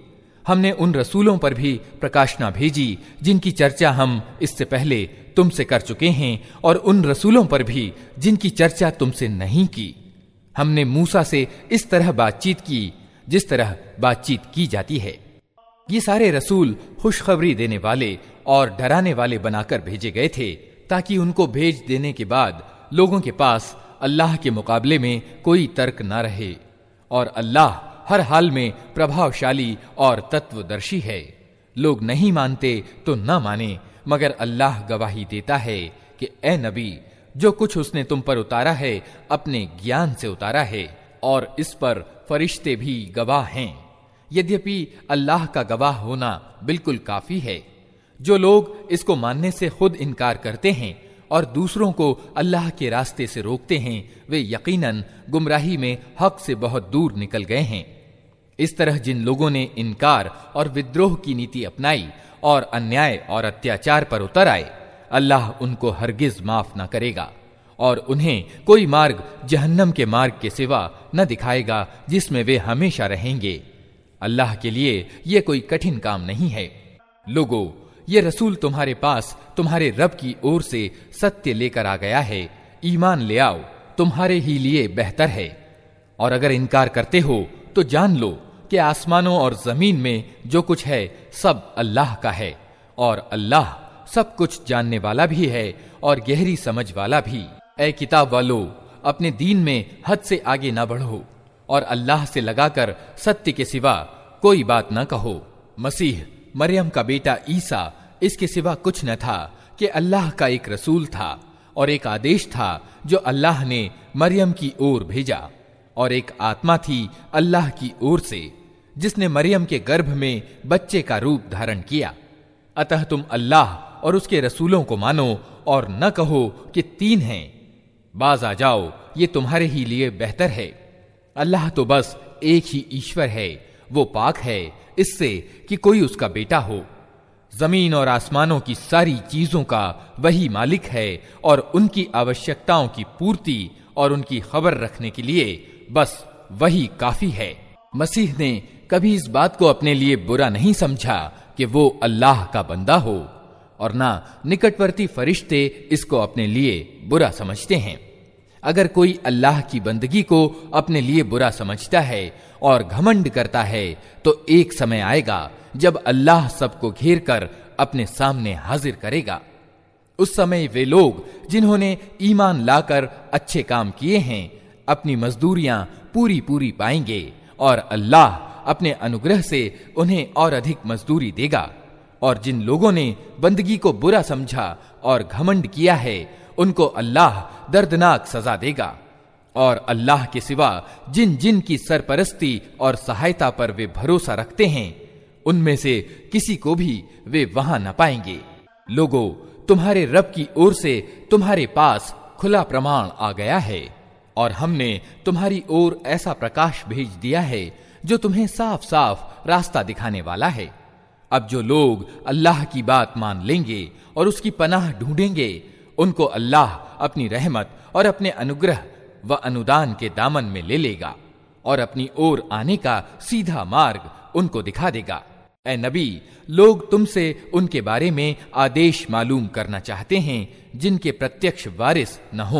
हमने उन रसूलों पर भी प्रकाशना भेजी जिनकी चर्चा हम इससे पहले तुमसे कर चुके हैं, और उन रसूलों पर भी जिनकी चर्चा तुमसे नहीं की। हमने मूसा से इस तरह बातचीत की जिस तरह बातचीत की जाती है। ये सारे रसूल खुशखबरी देने वाले और डराने वाले बनाकर भेजे गए थे, ताकि उनको भेज देने के बाद लोगों के पास अल्लाह के मुकाबले में कोई तर्क न रहे। और अल्लाह हर हाल में प्रभावशाली और तत्वदर्शी है। लोग नहीं मानते तो न माने, मगर अल्लाह गवाही देता है कि ए नबी, जो कुछ उसने तुम पर उतारा है अपने ज्ञान से उतारा है, और इस पर फरिश्ते भी गवाह हैं। यद्यपि अल्लाह का गवाह होना बिल्कुल काफी है। जो लोग इसको मानने से खुद इनकार करते हैं और दूसरों को अल्लाह के रास्ते से रोकते हैं, वे यकीनन गुमराही में हक से बहुत दूर निकल गए हैं। इस तरह जिन लोगों ने इनकार और विद्रोह की नीति अपनाई और अन्याय और अत्याचार पर उतर आए, अल्लाह उनको हरगिज माफ न करेगा और उन्हें कोई मार्ग जहन्नम के मार्ग के सिवा न दिखाएगा जिसमें वे हमेशा रहेंगे। अल्लाह के लिए यह कोई कठिन काम नहीं है। लोगो, ये रसूल तुम्हारे पास तुम्हारे रब की ओर से सत्य लेकर आ गया है, ईमान ले आओ, तुम्हारे ही लिए बेहतर है। और अगर इनकार करते हो तो जान लो कि आसमानों और जमीन में जो कुछ है सब अल्लाह का है, और अल्लाह सब कुछ जानने वाला भी है और गहरी समझ वाला भी। ए किताब वालो, अपने दीन में हद से आगे ना बढ़ो और अल्लाह से लगाकर सत्य के सिवा कोई बात न कहो। मसीह मरियम का बेटा ईसा इसके सिवा कुछ न था कि अल्लाह का एक रसूल था और एक आदेश था जो अल्लाह ने मरियम की ओर भेजा, और एक आत्मा थी अल्लाह की ओर से जिसने मरियम के गर्भ में बच्चे का रूप धारण किया। अतः तुम अल्लाह और उसके रसूलों को मानो और न कहो कि तीन हैं। बाज आ जाओ, ये तुम्हारे ही लिए बेहतर है। अल्लाह तो बस एक ही ईश्वर है, वो पाक है इससे कि कोई उसका बेटा हो। जमीन और आसमानों की सारी चीजों का वही मालिक है और उनकी आवश्यकताओं की पूर्ति और उनकी खबर रखने के लिए बस वही काफी है। मसीह ने कभी इस बात को अपने लिए बुरा नहीं समझा कि वो अल्लाह का बंदा हो, और ना निकटवर्ती फरिश्ते इसको अपने लिए बुरा समझते हैं। अगर कोई अल्लाह की बंदगी को अपने लिए बुरा समझता है और घमंड करता है, तो एक समय आएगा जब अल्लाह सबको घेर कर अपने सामने हाजिर करेगा। उस समय वे लोग जिन्होंने ईमान लाकर अच्छे काम किए हैं अपनी मजदूरियां पूरी पूरी पाएंगे, और अल्लाह अपने अनुग्रह से उन्हें और अधिक मजदूरी देगा। और जिन लोगों ने बंदगी को बुरा समझा और घमंड किया है, उनको अल्लाह दर्दनाक सजा देगा। और अल्लाह के सिवा जिन जिन की सरपरस्ती और सहायता पर वे भरोसा रखते हैं, उनमें से किसी को भी वे वहां न पाएंगे। लोगो, तुम्हारे रब की ओर से तुम्हारे पास खुला प्रमाण आ गया है, और हमने तुम्हारी ओर ऐसा प्रकाश भेज दिया है जो तुम्हें साफ साफ रास्ता दिखाने वाला है। अब जो लोग अल्लाह की बात मान लेंगे और उसकी पनाह ढूंढेंगे, उनको अल्लाह अपनी रहमत और अपने अनुग्रह व अनुदान के दामन में ले लेगा और अपनी ओर आने का सीधा मार्ग उनको दिखा देगा। ए नबी, लोग तुमसे उनके बारे में आदेश मालूम करना चाहते हैं जिनके प्रत्यक्ष वारिस न हो।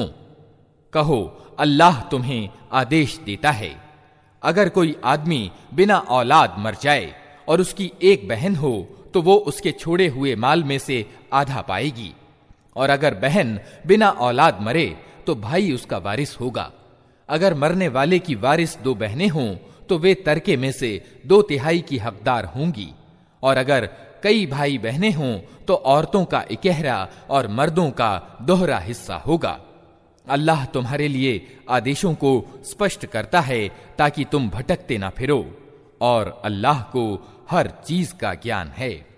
कहो, अल्लाह तुम्हें आदेश देता है। अगर कोई आदमी बिना औलाद मर जाए और उसकी एक बहन हो, तो वो उसके छोड़े हुए माल में से आधा पाएगी, और अगर बहन बिना औलाद मरे तो भाई उसका वारिस होगा। अगर मरने वाले की वारिस दो बहनें हों तो वे तरके में से दो तिहाई की हकदार होंगी, और अगर कई भाई बहनें हों तो औरतों का इकहरा और मर्दों का दोहरा हिस्सा होगा। अल्लाह तुम्हारे लिए आदेशों को स्पष्ट करता है ताकि तुम भटकते ना फिरो, और अल्लाह को हर चीज का ज्ञान है।